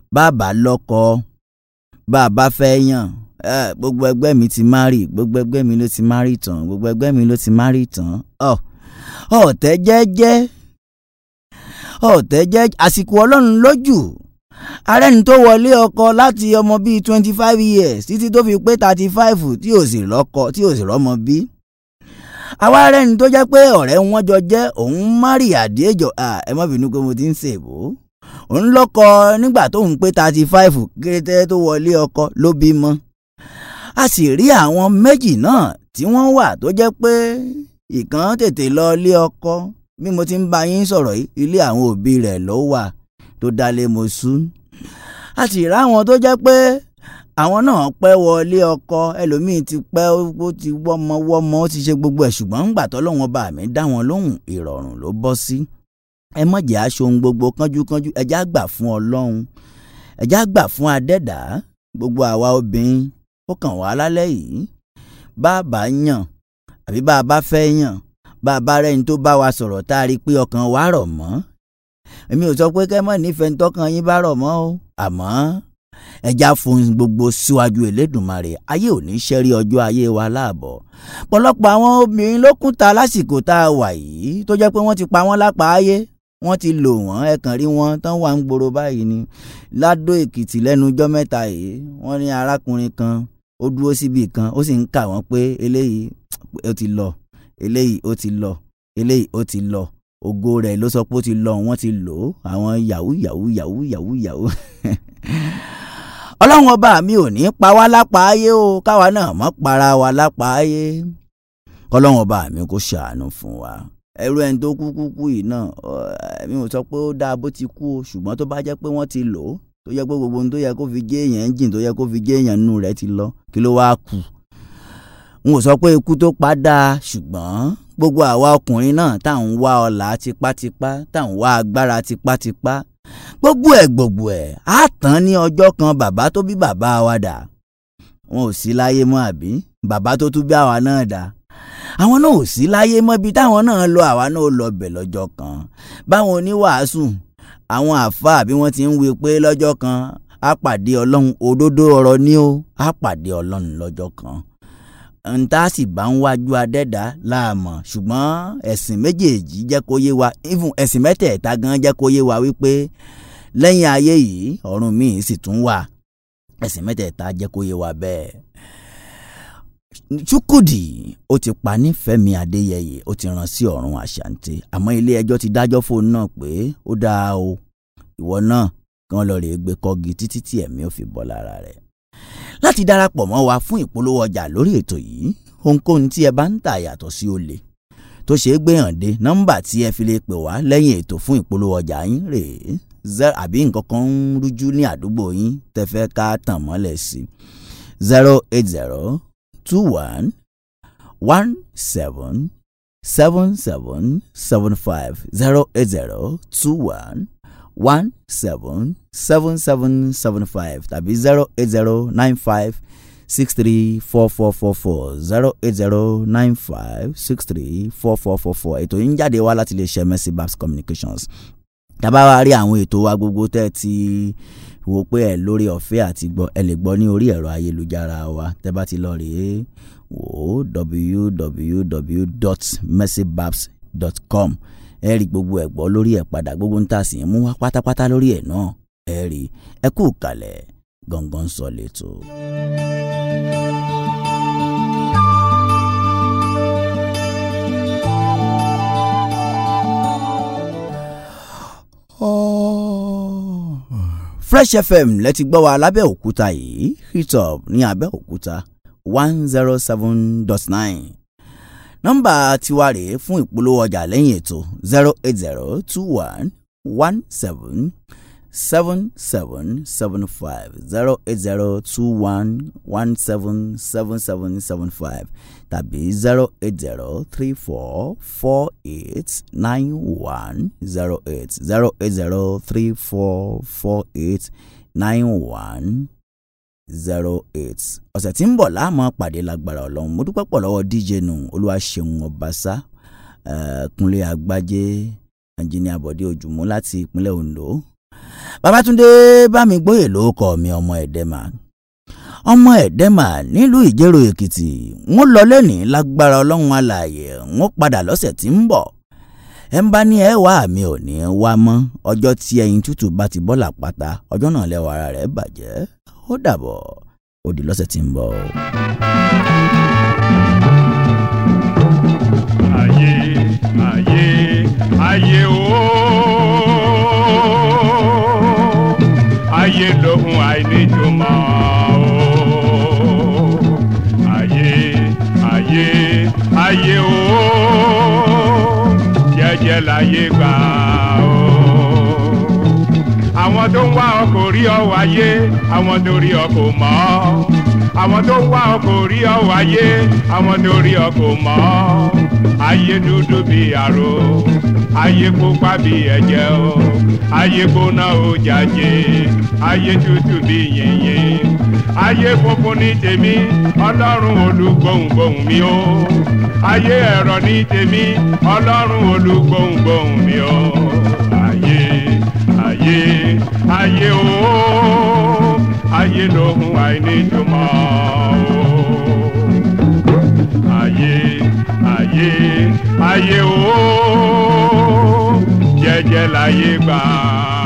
bàbá lọ́kọ bàbá fẹ́ yàn gbogbo ẹgbẹ́ mi ti márì gbogbo ẹgbẹ́ mi ló ti márì tán gbogbo ẹgbẹ́ mi ló ti márì tán ọ̀tẹ̀ jẹ́jẹ́ ọ̀tẹ̀ jẹ́ àsìkò ọlọ́run lójú arẹ́ni tó wọlé ọkọ láti ọmọ bíi twenty five years títí tó fi pé thirty five tí ò sì lọ́kọ tí ò sì rọ́mọ bí. àwa arẹ́ni tó jẹ́ pé ọ̀rẹ́ wọn jọ jẹ́ òun márì àdéjọ ẹ má bínú pé mo ti ń ṣèbò òun lọ́kọ nígbà tóun pé thirty five kété tó wọlé ọkọ ló bímọ. a sì rí àwọn méjì náà tí wọ́n wà tó jẹ́ pé ìkan tètè lọ ilé ọkọ bí mo ti ń bá yín sọ̀rọ̀ yìí ilé àwọn òbí rẹ̀ ló wà tó dálé mo sún. a sì ráwọn tó jẹ́ pé àwọn náà pẹ́ wọlé ọkọ ẹlòmíín ti pẹ́ ó ti wọ́mọ wọ́mọ ó ti ṣe gbogbo ẹ̀ ṣùgbọ́n ńgbà tọ́lọ́wọ́n bá mi dá wọn lóhùn ìrọ̀rùn ló bọ́ sí. ẹ má jẹ́ aṣohun gbogbo kánjúkánjú ẹ já gbà fún ọlọ́run ẹ já gbà fún adẹ́dàá gbogbo àwa obìnrin ó kàn wá lálẹ́ yìí bá a bá yàn àbí bá a bá fẹ́ yàn bá a bá rẹ́ni tó bá wa sọ̀rọ̀ tá a rí i pé ọkàn wa rọ̀ mọ́ èmi ò sọ pé kẹ́ mọ̀ nífẹ̀ẹ́ tọkàn yín bá rọ̀ mọ́ o àmọ́ ẹja fún gbogbo síwájú Elédùmarè ayé ò ní ṣẹ́rí ọjọ́ ayé wa láàbọ̀ pọ̀lọpọ̀ àwọn obìnrin ló kún ta lásìkò tá a wà yìí tó jẹ́ pé wọ́n ti pa wọ́n lápá ayé wọ́n ti lò wọ́n ẹ̀kàn rí wọn tán wà ń gbòòrò báyìí ni Ládó Èkìtì lẹ́nu ọjọ́ mẹ́ta yìí wọ́n ní arákùnrin kan ó dúró síbì kan ó sì ń kà wọ́n pé eléyìí ó ti lọ eléyìí ó ti lọ eléyìí ó ti lọ ògo rẹ̀ ló sọ pé ó ti lọ wọ́n ti lò ó àwọn yahoo yahoo yahoo yahoo yahoo ọlọ́run ọba mi ò ní pa wá lápá ayé o káwa náà mọ́ para wa lápá ayé ọlọ́run ọba mi kò ṣàánú fún wa ẹrú ẹni tó kú kú kú yìí náà mi ò sọ pé ó dáa bó ti kú o ṣùgbọ́n tó bá jẹ́ pé wọ́n ti lò ó tó yẹ pé gbogbo ohun tó yẹ kó fi gé èèyàn jìn tó yẹ kó fi gé èèyàn nù rẹ̀ ti lọ kí ló wáá kù n ò sọ pé ikú tó pa dáa ṣùgbọ́n gbogbo àwa ọkùnrin náà tá à ń wá ọlà tipátipá tá à ń wá agbára tipátipá gbogbo ẹ̀ gbogbo ẹ̀ á tán ní ọjọ́ kan bàbá tó bí bàbá wa dà wọn ò sí láyé mọ́ àbí bàbá tó tún bí àwa náà dà àwọn náà ò sí láyé mọ́ ibi táwọn náà lọ àwa náà lọ bẹ̀ lọ́jọ́ kan báwọn oníwàásù àwọn àfáà bí wọ́n ti ń wí pé lọ́jọ́ kan á pàdé ọlọ́run òdodo ọ̀rọ̀ ni ó á pàdé ọlọ́run lọ́jọ́ kan ntá sì bá ń wájú adẹ́dá láàmọ̀ ṣùgbọ́n ẹ̀sìn méjèèjì jẹ́ kó yé wa even ẹ̀sìn mẹ́tẹ̀ẹ̀ta gan jẹ́ kó yé wa wípé lẹ́yìn ayé yìí ọ̀run míì sì tún wà ẹ̀sìn mẹ́tẹ̀ẹ̀ta jẹ́ kó yé wa bẹ́ẹ̀. Chukwudi ó ti pa Nífẹ̀mí Adéyẹyè ó ti rán sí ọ̀run àṣàǹtẹ̀ àmọ́ ilé ẹjọ́ ti dájọ́ fóun náà pé ó dáa o ìwọ náà kí wọ́n lọ rèé gbé kọ́gi títí tí ẹ̀mí ò fi bọ́ lára rẹ̀. Láti darapọ̀ mọ́ wa fún ìpolówó ọjà lórí ètò yìí ohunkóhun tí ẹ bá ń tà yàtọ̀ sí olè tó ṣeé gbé hàn dé nọ́mbà tí ẹ fi lè pè wá lẹ́yìn ètò fún ìpolówó ọjà yín rèé zero àbí nǹkan kan ń rújú ní àdúgbò yín tẹ́ fẹ́ ká tàn mọ́lẹ̀ sí zero eight zero two one one seven seven seven seven five zero eight zero two one one seven seven seven seven five tàbí zero eight zero nine five six three four four four four zero eight zero nine five six three four four four four ètò yìí ń jáde wá láti iléeṣẹ́ Mercy Babs Communications tàbá wa rí àwọn ètò wa gbogbo tẹ́ ti wò pé ẹ lórí ọ̀fẹ́ àti gbọ́ ẹ lè gbọ́ ní orí ẹ̀rọ ayélujára wa tẹ́ bá ti lọ rèé wò w w w dot mercy babs dot com ẹ rí gbogbo ẹ̀ gbọ́ lórí ẹ̀ padà gbogbo ń tà sí mú wá pátápátá lórí ẹ̀ náà ẹ rí ẹ kú kalẹ̀ Gangan Sọ lẹ́tọ̀. Fresh F M lẹ́tí gbọ́ wa lábẹ́òkúta yìí hit up ní Abẹ́òkúta one zero seven dot nine nọ́mbà tiwa rèé fún ìpolówó ọjà lẹ́yìn ètò zero eight zero two one one seven seven seven seven five zero eight zero two one one seven seven seven seven five tàbí zero eight zero three four four eight nine one zero eight zero eight zero three four four eight nine one zero eight. ọ̀sẹ̀ tí ń bọ̀ láàmú pàdé lágbára ọlọ́run mo dúpẹ́ pọ̀ lọ́wọ́ D J nù Olúwaṣeun Ọbaṣá Kúnlé Àgbájé ẹnjìníà Bọ̀dé Òjùmú láti ìpínlẹ̀ Ondo Babátúndé Bámigbóyè ló kọ mi ọmọ Ẹ̀dẹ́mà ọmọ Ẹ̀dẹ́mà nílùú Ìjẹ̀rò Èkìtì wọ́n lọ lẹ́nìí lágbára Ọlọ́run alààyè wọ́n padà lọ́sẹ̀ tí ń bọ̀ ẹ̀ ń bá ní ẹ̀ wá mi ò ní wá mọ́ ọjọ́ tí ẹyin tútù bá ti bọ́ làpáta ọjọ́ náà lẹ́wọ̀ ara rẹ̀ bàjẹ́ ó dàbọ̀ ó di lọ́sẹ̀ tí ń bọ̀. ayé ayé ayé ooo ayé lóhun àìníjùmọ̀ ooo ayé ayé ayé ooo jẹ́jẹ́ láyé gbà ooo àwọn tó ń wá ọ kò rí ọ wáyé àwọn tó rí ọ kò mọ̀ àwọn tó ń wá ọ kò rí ọ wáyé àwọn tó rí ọ kò mọ̀ ayé dúdú bí àrò ayé pupa bí ẹ̀jẹ̀ o ayé gbóná o jàjé ayé tútù bí yìnyín ayé funfun ní tèmi ọlọ́run olùgbòhùngbòhùn mi o ayé ẹ̀rọ ní tèmi ọlọ́run olùgbòhùngbòhùn mi o ayé ayé ayé o ayé lóhun àìníjùmọ̀ o ayé ayé ayé o jẹ́jẹ́ láyé gbà.